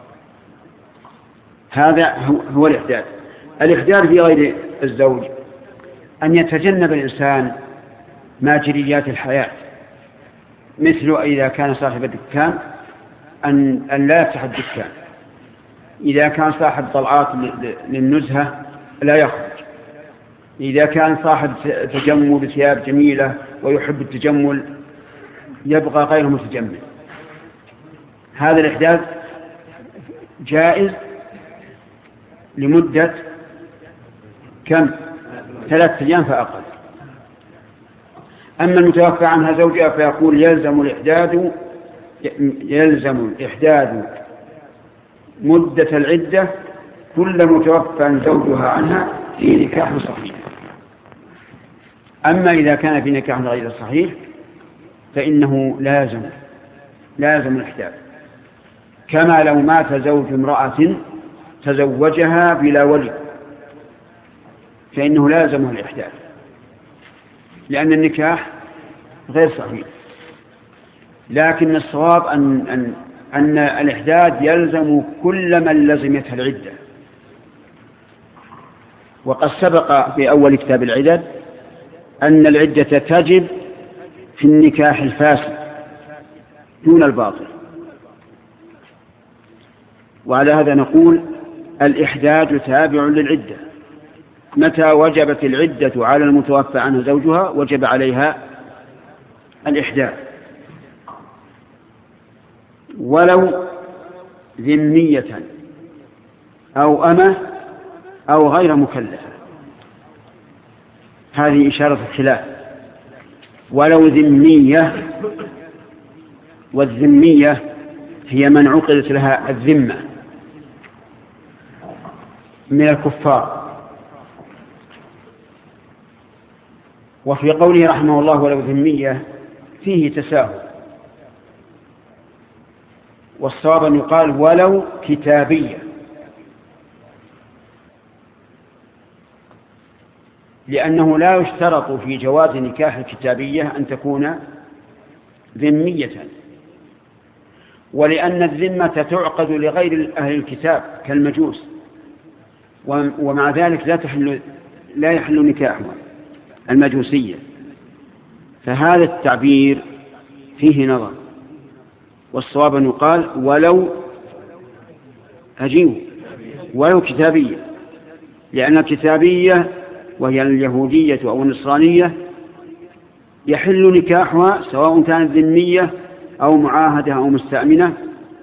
هذا هو الإحداد. الإحداد في غير الزوج أن يتجنب الإنسان ماجريات الحياة، مثل إذا كان صاحب الدكان أن, أن لا يفتح الدكان، إذا كان صاحب طلعات للنزهة لا يخرج، إذا كان صاحب تجمل بثياب جميلة ويحب التجمل يبقى غير متجمل. هذا الإحداث جائز لمدة كم؟ ثلاثة أيام فأقل. أما المتوفى عنها زوجها فيقول يلزم الإحداد يلزم الإحداد مدة العدة كل متوفى زوجها عنها في نكاح صحيح. أما إذا كان في نكاح غير صحيح فإنه لازم لازم الإحداد، كما لو مات زوج امرأة تزوجها بلا ولي فإنه لازم الإحداد، لأن النكاح غير صحيح. لكن الصواب أن, أن, أن الإحداد يلزم كل من لزمتها العدة. وقد سبق في أول كتاب العدد أن العدة تجب في النكاح الفاسد دون الباطل. وعلى هذا نقول الإحداد تابع للعدة. متى وجبت العدة على المتوفى عنها زوجها وجب عليها الإحداد، ولو ذمية أو أمة أو غير مكلفة. هذه إشارة الخلاف. ولو ذمية، والذمية هي من عقدت لها الذمة من الكفار. وفي قوله رحمه الله ولو ذمية فيه تساهل، والصواب أن يقال ولو كتابية، لأنه لا يشترط في جواز نكاح الكتابية أن تكون ذمية، ولأن الذمة تعقد لغير أهل الكتاب كالمجوس، ومع ذلك لا تحل لا يحل نكاحها المجوسية. فهذا التعبير فيه نظر، والصواب أن يقال ولو أجيب ولو كتابية، لأن الكتابية وهي اليهودية أو النصرانية يحل نكاحها سواء كانت ذمية أو معاهدة أو مستأمنة.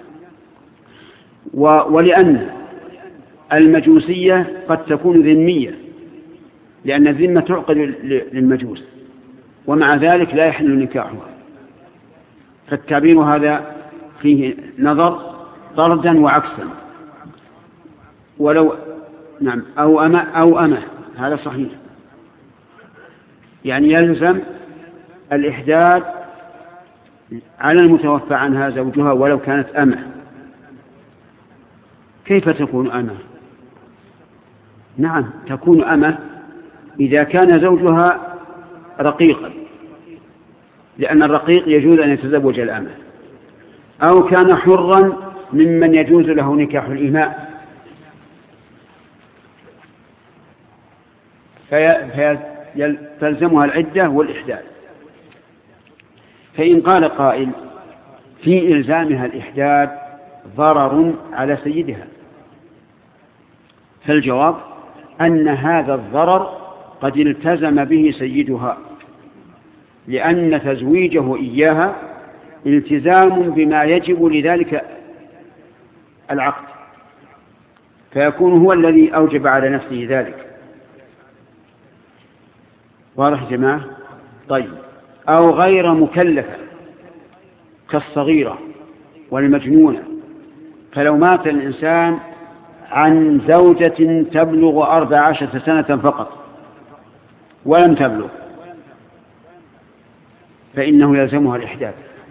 ولأن المجوسية قد تكون ذمية، لأن الذمة تعقد للمجوس ومع ذلك لا يحل نكاحها، فالتعبير هذا فيه نظر طردا وعكسا. ولو نعم أو أمة أو أمة هذا صحيح، يعني يلزم الإحداد على المتوفى عنها زوجها ولو كانت أمة. كيف تكون أمة؟ نعم تكون أمة إذا كان زوجها رقيقا، لأن الرقيق يجوز أن يتزوج الأمة، أو كان حرا ممن يجوز له نكاح الإماء، فيلزمها العدة والإحداد. فإن قال قائل في إلزامها الإحداد ضرر على سيدها، فالجواب أن هذا الضرر قد التزم به سيدها، لأن تزويجه إياها التزام بما يجب لذلك العقد، فيكون هو الذي أوجب على نفسه ذلك. واضح يا جماعة؟ طيب. أو غير مكلفة كالصغيرة والمجنونة، فلو مات الإنسان عن زوجة تبلغ أربع عشرة سنة فقط ولم تبلغ، فإنه يلزمها الإحداث،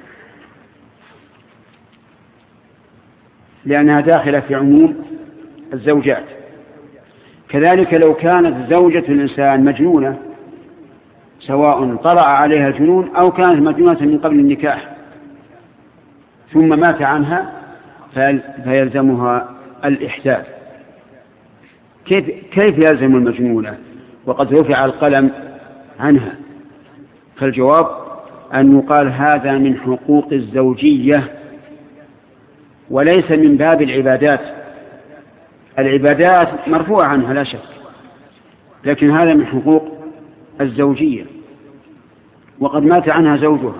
لأنها داخلة في عموم الزوجات. كذلك لو كانت زوجة الإنسان مجنونة، سواء طرأ عليها الجنون أو كانت مجنونة من قبل النكاح ثم مات عنها، فيلزمها الإحداث. كيف كيف يلزم المجنونة وقد رفع القلم عنها؟ فالجواب أن يقال هذا من حقوق الزوجية وليس من باب العبادات. العبادات مرفوعة عنها لا شك، لكن هذا من حقوق الزوجية، وقد مات عنها زوجها.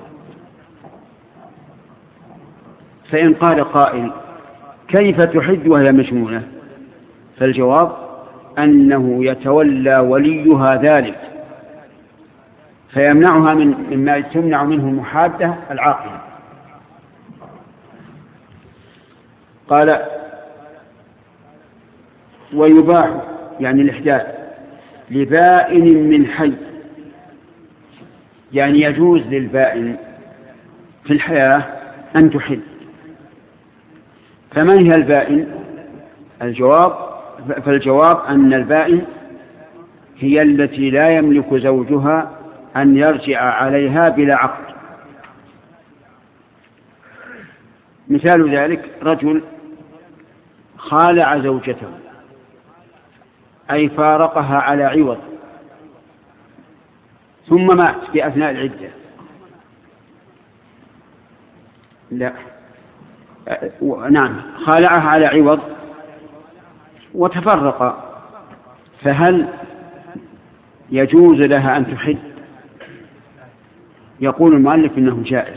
فإن قال قائل كيف تحد وهي مجنونة؟ فالجواب أنه يتولى وليها ذلك، فيمنعها من مما تمنع منه المحادة العاقلة. قال ويباح يعني الإحداث لبائن من حي، يعني يجوز للبائن في الحياة أن تحد. فمن هي البائن؟ الجواب فالجواب أن البائن هي التي لا يملك زوجها أن يرجع عليها بلا عقد. مثال ذلك رجل خالع زوجته أي فارقها على عوض ثم مات في أثناء العدة، لا نعم خالعها على عوض وتفرق، فهل يجوز لها أن تحد؟ يقول المؤلف إنه جائز،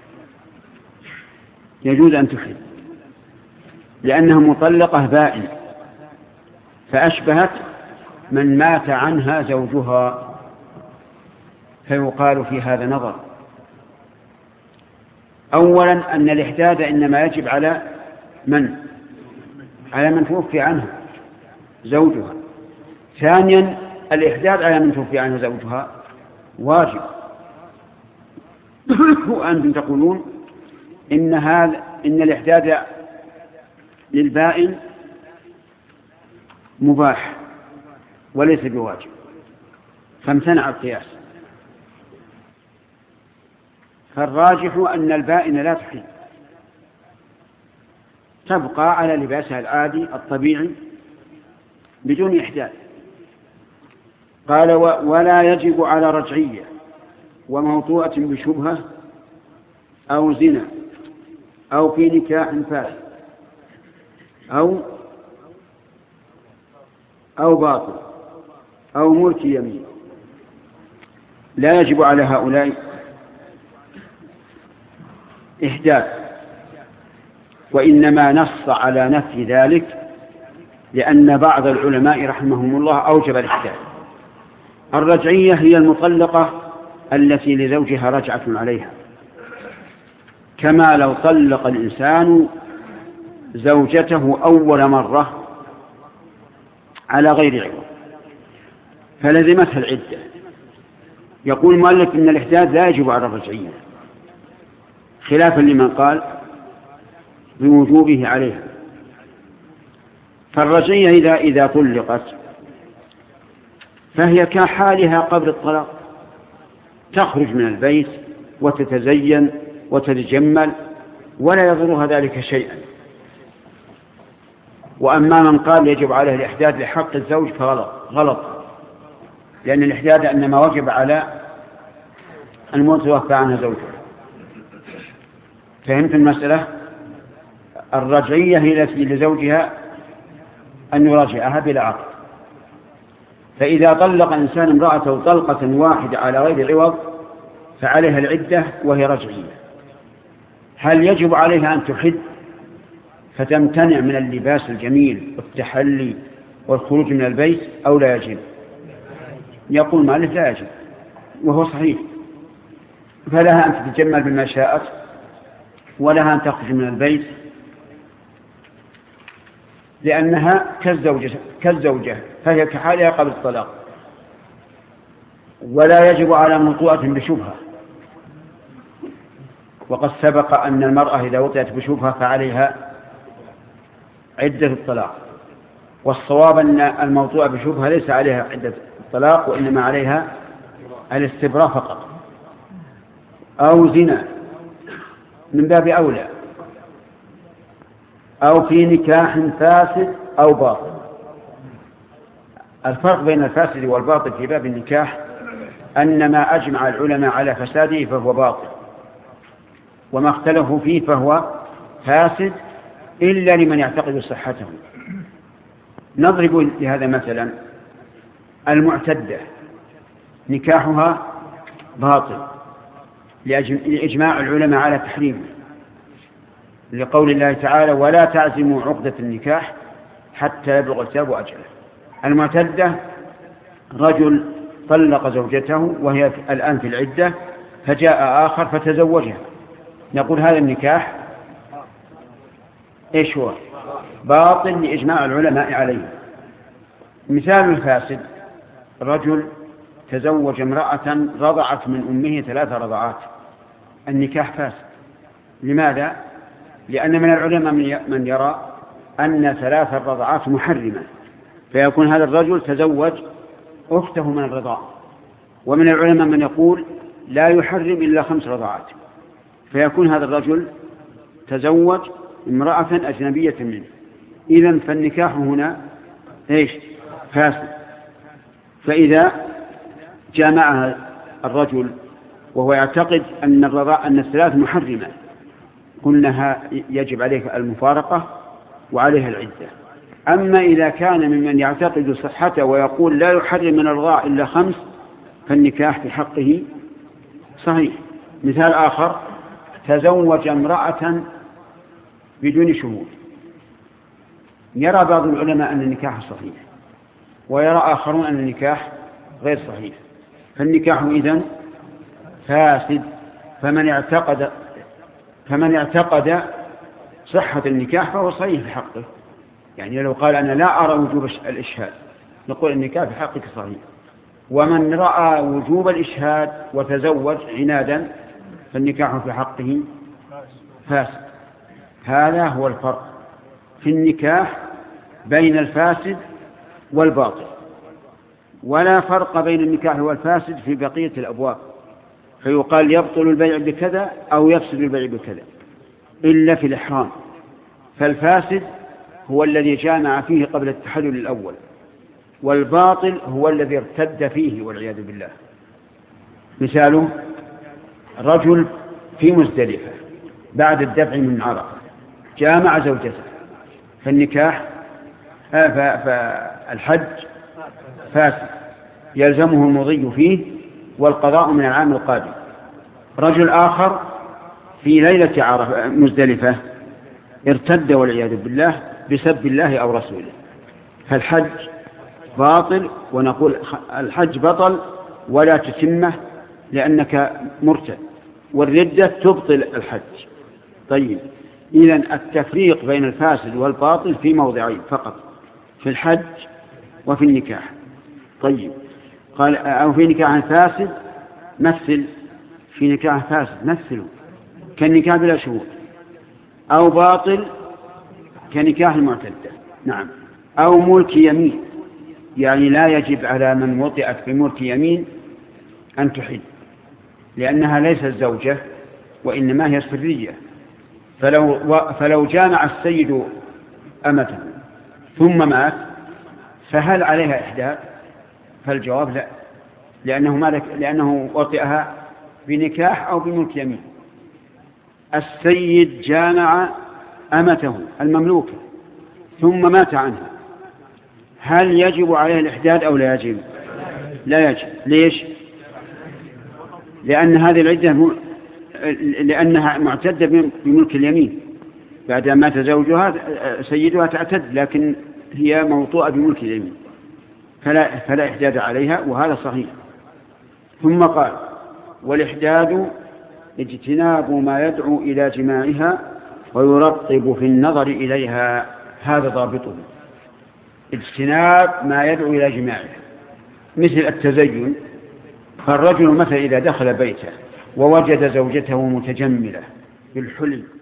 يجوز أن تحد، لأنها مطلقة بائن، فأشبهت من مات عنها زوجها. فيقال في هذا نظر. أولا أن الإحداد إنما يجب على من؟ على من توفي عنها زوجها. ثانيا الإحداد على من توفي عنها زوجها واجب. وأنتم تقولون إن هذا إن الإحداد للبائن مباح وليس بواجب، فامتنع القياس. فالراجح أن البائن لا تحل، تبقى على لباسها العادي الطبيعي بدون إحداث. قال ولا يجب على رجعية وموطوءة بشبهة أو زنا أو في نكاح فاسد أو أو باطل أو ملك يمين، لا يجب على هؤلاء إحداث، وإنما نص على نفي ذلك لأن بعض العلماء رحمهم الله أوجب الإحداث. الرجعية هي المطلقة التي لزوجها رجعة عليها، كما لو طلق الإنسان زوجته أول مرة على غير عوض فلزمتها العدة. يقول المؤلف إن الإحداث لا يجب على الرجعية، خلافا لمن قال بوجوبه عليها. فالرجعية إذا إذا طلقت فهي كحالها قبل الطلاق، تخرج من البيت وتتزين وتتجمل ولا يضرها ذلك شيئا. وأما من قال يجب عليه الإحداث لحق الزوج فغلط غلط، لأن الإحداث إنما وجب على المتوفى عنها زوجها. فهمت المسألة؟ الرجعية هي التي لزوجها أن يراجعها بلا عقد. فإذا طلق إنسان امرأته طلقة واحدة على غير عوض فعليها العدة وهي رجعية. هل يجب عليها أن تحد فتمتنع من اللباس الجميل والتحلي والخروج من البيت أو لا يجب؟ يقول مالك لا يجب، وهو صحيح. فلها أن تتجمل بما شاءت ولها أن تخرج من البيت لأنها كالزوجة, كالزوجة فهي كحالها قبل الطلاق. ولا يجب على موطوءة بشبهة، وقد سبق أن المرأة إذا وطئت بشبهة فعليها عدة الطلاق. والصواب أن الموطوءة بشبهة ليس عليها عدة الطلاق، وإنما عليها الاستبراء فقط، أو زنا من باب أولى، أو في نكاح فاسد أو باطل. الفرق بين الفاسد والباطل في باب النكاح أن ما أجمع العلماء على فساده فهو باطل، وما اختلفوا فيه فهو فاسد إلا لمن يعتقد صحته. نضرب لهذا مثلا: المعتدة نكاحها باطل لإجماع العلماء على تحريمه، لقول الله تعالى: ولا تعزموا عقدة النكاح حتى يبلغ الكتاب أجله. المعتدة رجل طلق زوجته وهي الآن في العدة فجاء آخر فتزوجها، نقول هذا النكاح إيش هو؟ باطل لإجماع العلماء عليه. مثال الفاسد: رجل تزوج امرأة رضعت من أمه ثلاث رضعات، النكاح فاسد. لماذا؟ لأن من العلماء من يرى أن ثلاث الرضعات محرمة، فيكون هذا الرجل تزوج أخته من الرضاع. ومن العلماء من يقول لا يحرم إلا خمس رضعات، فيكون هذا الرجل تزوج امرأة أجنبية منه. إذن فالنكاح هنا إيش؟ فاسد. فإذا جامعها الرجل وهو يعتقد أن الرضاع أن الثلاث محرمة قلنا يجب عليه المفارقة وعليها العدة. أما إذا كان ممن يعتقد صحته ويقول لا يحرم من الرضاع إلا خمس فالنكاح في حقه صحيح. مثال آخر: تزوج امرأة بدون شهود. يرى بعض العلماء أن النكاح صحيح ويرى آخرون أن النكاح غير صحيح، فالنكاح إذن فاسد. فمن اعتقد فمن اعتقد صحة النكاح فهو صحيح في حقه. يعني لو قال أنا لا أرى وجوب الإشهاد نقول النكاح في حقك صحيح. ومن رأى وجوب الإشهاد وتزوج عنادا فالنكاح في حقه فاسد. هذا هو الفرق في النكاح بين الفاسد والباطل. ولا فرق بين النكاح والفاسد في بقية الأبواب، فيقال يبطل البيع بكذا أو يفسد البيع بكذا إلا في الإحرام، فالفاسد هو الذي جامع فيه قبل التحلل الأول، والباطل هو الذي ارتد فيه والعياذ بالله. مثاله: رجل في مزدلفة بعد الدفع من عرفة جامع زوجته فالنكاح فالحج فاسد يلزمه المضي فيه والقضاء من العام القادم. رجل آخر في ليلة عرفة مزدلفة ارتد والعياذ بالله بسب الله أو رسوله، فالحج باطل، ونقول الحج بطل ولا تتمه لأنك مرتد، والردة تبطل الحج. طيب، إذن التفريق بين الفاسد والباطل في موضعين فقط، في الحج وفي النكاح. طيب، قال أو في نكاح فاسد مثل، في نكاح فاسد مثله كالنكاح بلا شهود، أو باطل كنكاح المعتدة. نعم. أو ملك يمين، يعني لا يجب على من وطئت بملك يمين أن تحل، لأنها ليست زوجة وإنما هي سرية. فلو, فلو جامع السيد أمته ثم مات فهل عليها إحداث؟ فالجواب لا، لأنه, مالك لأنه وطئها بنكاح أو بملك يمين. السيد جامع أمته المملوكة ثم مات عنها، هل يجب عليه الإحداد أو لا يجب؟ لا يجب. ليش؟ لأن هذه العدة م... لأنها معتدة بملك اليمين، بعد ما مات زوجها سيدها تعتد، لكن هي موطوءة بملك اليمين، فلا, فلا إحداد عليها، وهذا صحيح. ثم قال: والإحداد اجتناب ما يدعو إلى جماعها ويرطب في النظر إليها، هذا ضابطه، اجتناب ما يدعو إلى جماعها، مثل التزين. فالرجل مثلا إذا دخل بيته ووجد زوجته متجملة بالحلي